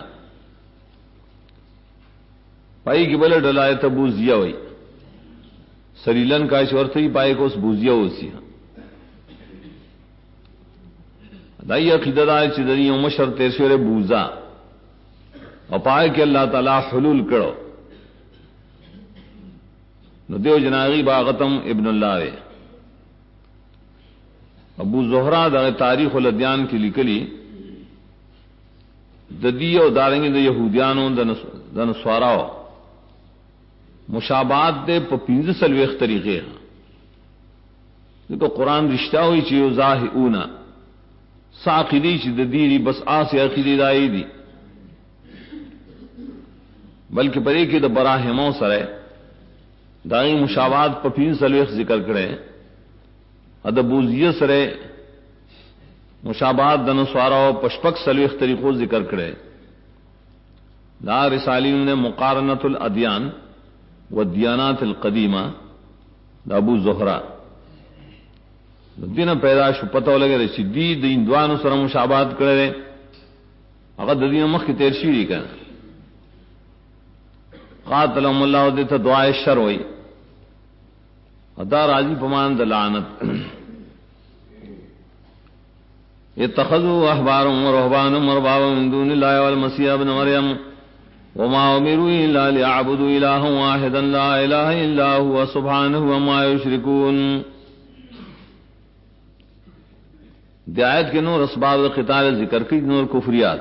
پای کې بل ډلای ته بوزیا وای سریلن کا شورتي پای کو اس بوزیا وسی دای عقیدہ دا چې د یو مشر تیر شوی بوزا او پای کې الله تعالی حلول کړو نو دیو جناغي باغتم ابن الله ابو زہرا د تاریخ الادیان کې لیکلی د دیو دارنګ د يهوديانو د نصاراو مشابهت د په 15 طریقې دغه قران رښتیا وی چې یو ظاهرونه ساقدی چې د دیری بس آس عقیدی دای دی بلکہ پرې کې د براهمو سره دای مشابهت په 15 ذکر کړي ادبوزیه سره مشابهت د نصارا او پشپک سلوخ طریقو ذکر کړي. دا رسالین نے مقارنۃ الادیان والدیانات القدیمہ دا ابو زہرا دینه پیدا شو پتو لګی چې دی د اندوانو سره مشابهت کړي هغه د دینه مخ کې تیر شي کړه قاتلهم الله دې ته دعای شر وای ادا راضی پمان د لعنت اتخذوا احبارهم ورهبانهم اربابا من دون الله والمسيح ابن مريم وما امروا الا ليعبدوا الها واحدا لا اله الا هو سبحانه وما يشركون. دی آیت کے نور اسباب قتال ذکر کی نور کفریات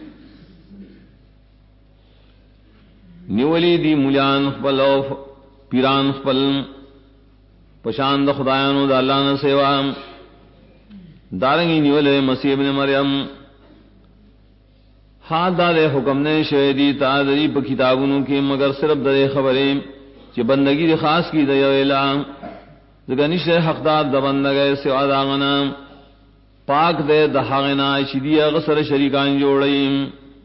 نیولی دی ملیان خپل او پیران خپل پشان د خدایانو د الله نه سیوا دارنګي نیولې مسیح ابن مریم حال دا حکم نے شہدی تعالی په کتابونو کې مگر صرف د خبرې چې بندگی خاص کی دی اعلان ځکه نشه حقدار د بندګۍ سوا دا غنام پاک دے دہاغنا شدی غسر شریکان جوڑیم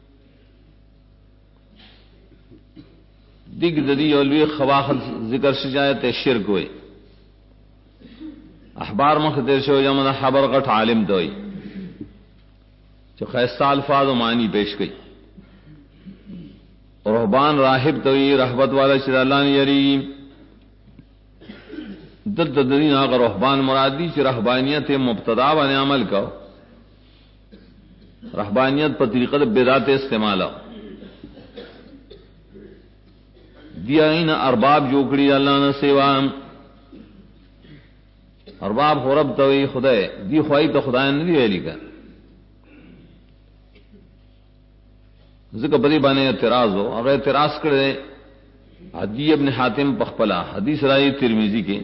دگ ددی اولوی خواخت ذکر شجایت شرک ہوئی احبار مخدر شو جمع حبر غٹ عالم دوئی جو خیستہ الفاظ و معنی پیش گئی رہبان راہب توئی رحبت والا شد اللہ نے یری دد ددین آغا رہبان مرادی چی رہبانیت مبتدا بن عمل کا رہبانیت پر طریقت بدعت استعمالا دیا این ارباب جوکڑی اللہ نے سیوام ارباب خورب توئی خدای دی خواہی تو خدای نے دی ویلی کا ذکر بدی بانے اعتراض ہو اگر اعتراض کرے عدی ابن حاتم پخپلا حدیث رائی ترمیزی کے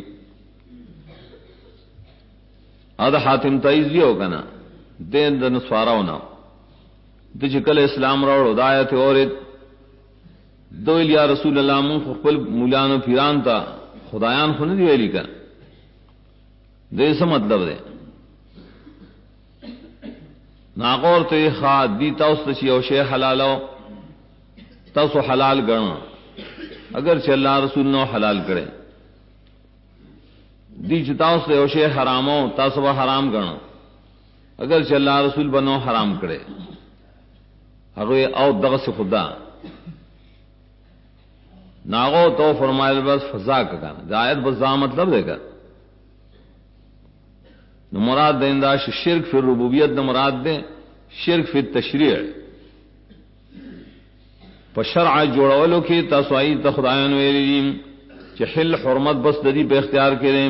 اد حاتم تائیزی ہو کنا دین دن سوارا ہونا د چکل اسلام راوڑ ہدایت عورت دو یا رسول اللہ من خپل مولان و پیران تا خدایان خون دی ویلی کا دے سے مطلب دے ناغور تو یہ خواہ دی تاؤس تشی او شے حلالو تاؤسو حلال گرنا اگر چھ اللہ رسول نو حلال کرے دی چتاؤس تے او شے حرامو تاؤسو حرام گرنا اگر چھ اللہ رسول بنو حرام کرے اگر او دغس خدا ناغو تو فرمائل بس فضا کا کانا جایت بزا مطلب دے کر مراد دیندا شرک فی الربوبیت نہ مراد دے شرک فی التشریع پشرع جوڑولو کی تسوائی تخدایان ویلیم چحل حرمت بس ددی پہ اختیار کریں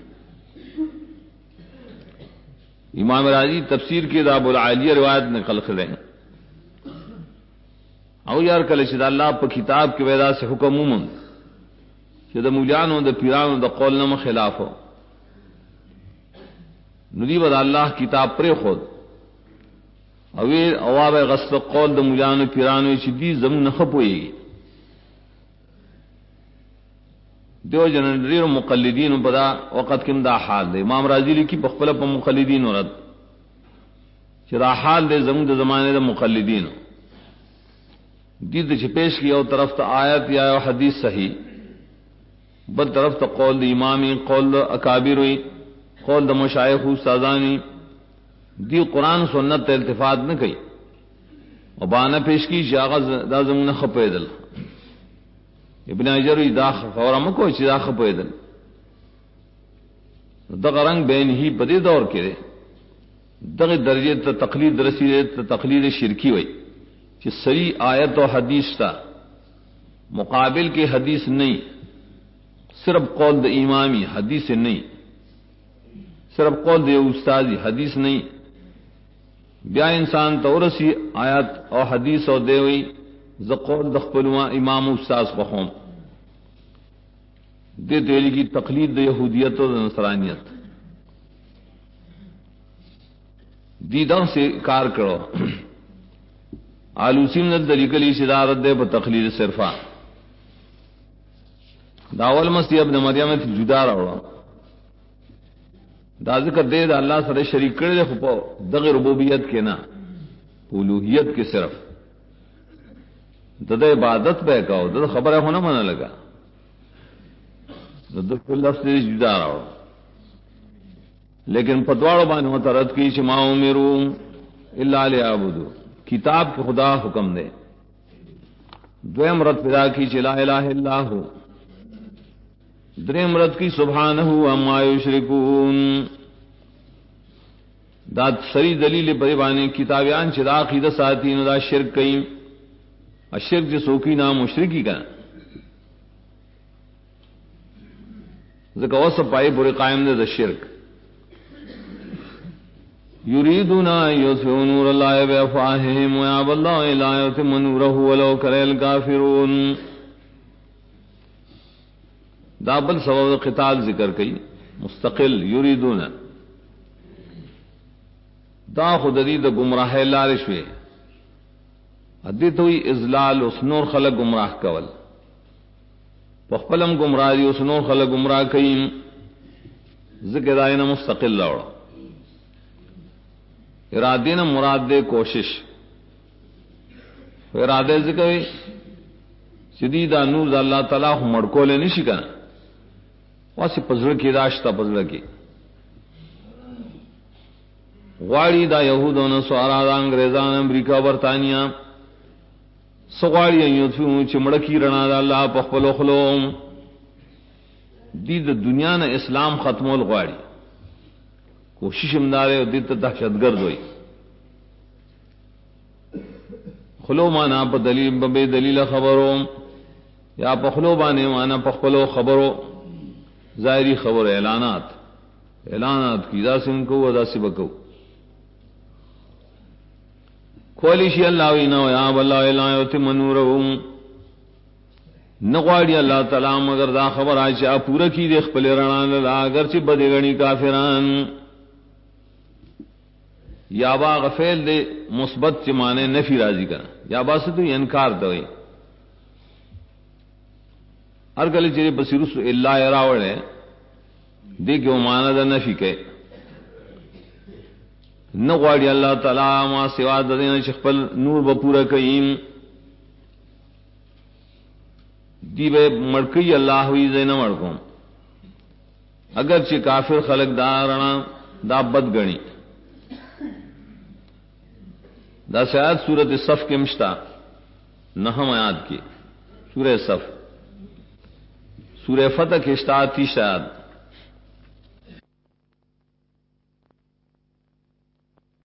امام راضی تفسیر کی داب العالیہ روایت نقل کریں او یار کل شد اللہ پہ کتاب کے ویدا سے حکم مومن شد مولیانو دا پیرانو دا قول نم خلاف ہو ندی بد اللہ کتاب پر خود اویر اواب غصب قول د مجانو پیرانو شدی زمن خپوئی گی دیو جنریر مقلدین بدا وقت کم دا حال دے امام راضی لکی بخبل پا مقلدین رد چرا حال دے زمن دا زمانے دا مقلدین دید چپیش کی او طرف تا آیت یا حدیث صحیح بل طرف تا قول دا امامی قول دا اکابر ہوئی قول دا مشایخ استادانی دی قرآن سنت تا التفات نہ کئی اور بانا پیش کی شاغ دا زمون خپیدل ابن حجر دا خورا مکو چی دا خپیدل دا رنگ بین ہی بدی دور کرے دا درجے تا تقلید رسیدے تا تقلید شرکی ہوئی چی سری آیت و حدیث تا مقابل کے حدیث نہیں صرف قول دا امامی حدیث نہیں صرف قول دے استادی حدیث نہیں بیا انسان تورسی آیات او حدیث او دے ہوئی ز قول دخپلوا امام استاذ بخوم دے دیلی کی تقلید دے یہودیت و نصرانیت دیدہ سے کار کرو آلوسی من دلیکلی شدارت دے بتقلید صرفا داول مسیح ابن مریم جدا رہا دا ذکر دے دا اللہ سر شریک کرے دے خپو دغ ربوبیت کے نا الوہیت کے صرف دا عبادت پہ کہو دا خبر ہے ہونا منع لگا دا کل لفظ دے جدا رہا لیکن پتواڑو بانے ہوتا رد کی چما امیرو اللہ لیعبدو کتاب کے خدا حکم دے دویم رد پیدا کی چ لا الہ الا ہو دریم رد کی سبحانہ اما یشرکون دا سری دلیل بریبانی کتابیان چدا عقیدہ ساتین دا شرک کئی الشرک جسوکی نام مشرکی کا ذکر وصف پائی پوری قائم دے دا شرک یریدون یطفئوا نور اللہ بافواہہم ویابى اللہ لا یتم نورہ ولو کرہ الکافرون دا بل سبب قتال ذکر کئی مستقل یریدون دا خودی دا گمراہ لارشوے حدیث ہوئی ازلال اس نور خلق گمراہ کول پخپلم گمراہی اس نور خلق گمراہ کئی ذکر دائنا مستقل لوڑا ارادے نہ مراد دے کوشش ارادے ذکر سیدھا نور دا اللہ تعالیٰ مڑکولے نشی کنا واسی پزڑ کی داشتا پزڑ کی غواړي دا يهودونو سوارا دا انګريزان امریکا برطانیہ سغواړي یو چې مړکی رڼا دا الله په خپل خلوم دې د دنیا نه اسلام ختمول غواړي کوشش امدار او دې ته دهشتګرد وي خلو معنا په دلیل به دلیل خبرو یا په خلو باندې معنا په خپل خبرو ظاهری خبر اعلانات کی دا سن کو ادا سی بکو کولی شی اللہ وینا یا بالله الا یتم نورهم نغواړي الله تعالی مگر دا خبر آچا پورا کی د خپل رڼا لا اگر چې بدګنی کافران یا با غفل دے مثبت چې معنی نفی راضی کړه یا با ستو انکار دوی ہر گلے چیرے بصیرس الا راوڑے دیکھو معنی دا نفی کہ نہ غواړي الله تعالی ما سوا د دین چې خپل نور به پورا کین دی به مړکی الله وی زین مړکم اگر چې کافر خلق دارنا دا بد غنی دا شاید سورۃ صف کې مشتا نحم آیات کی سورہ صف سورہ فتح کے 37 آیات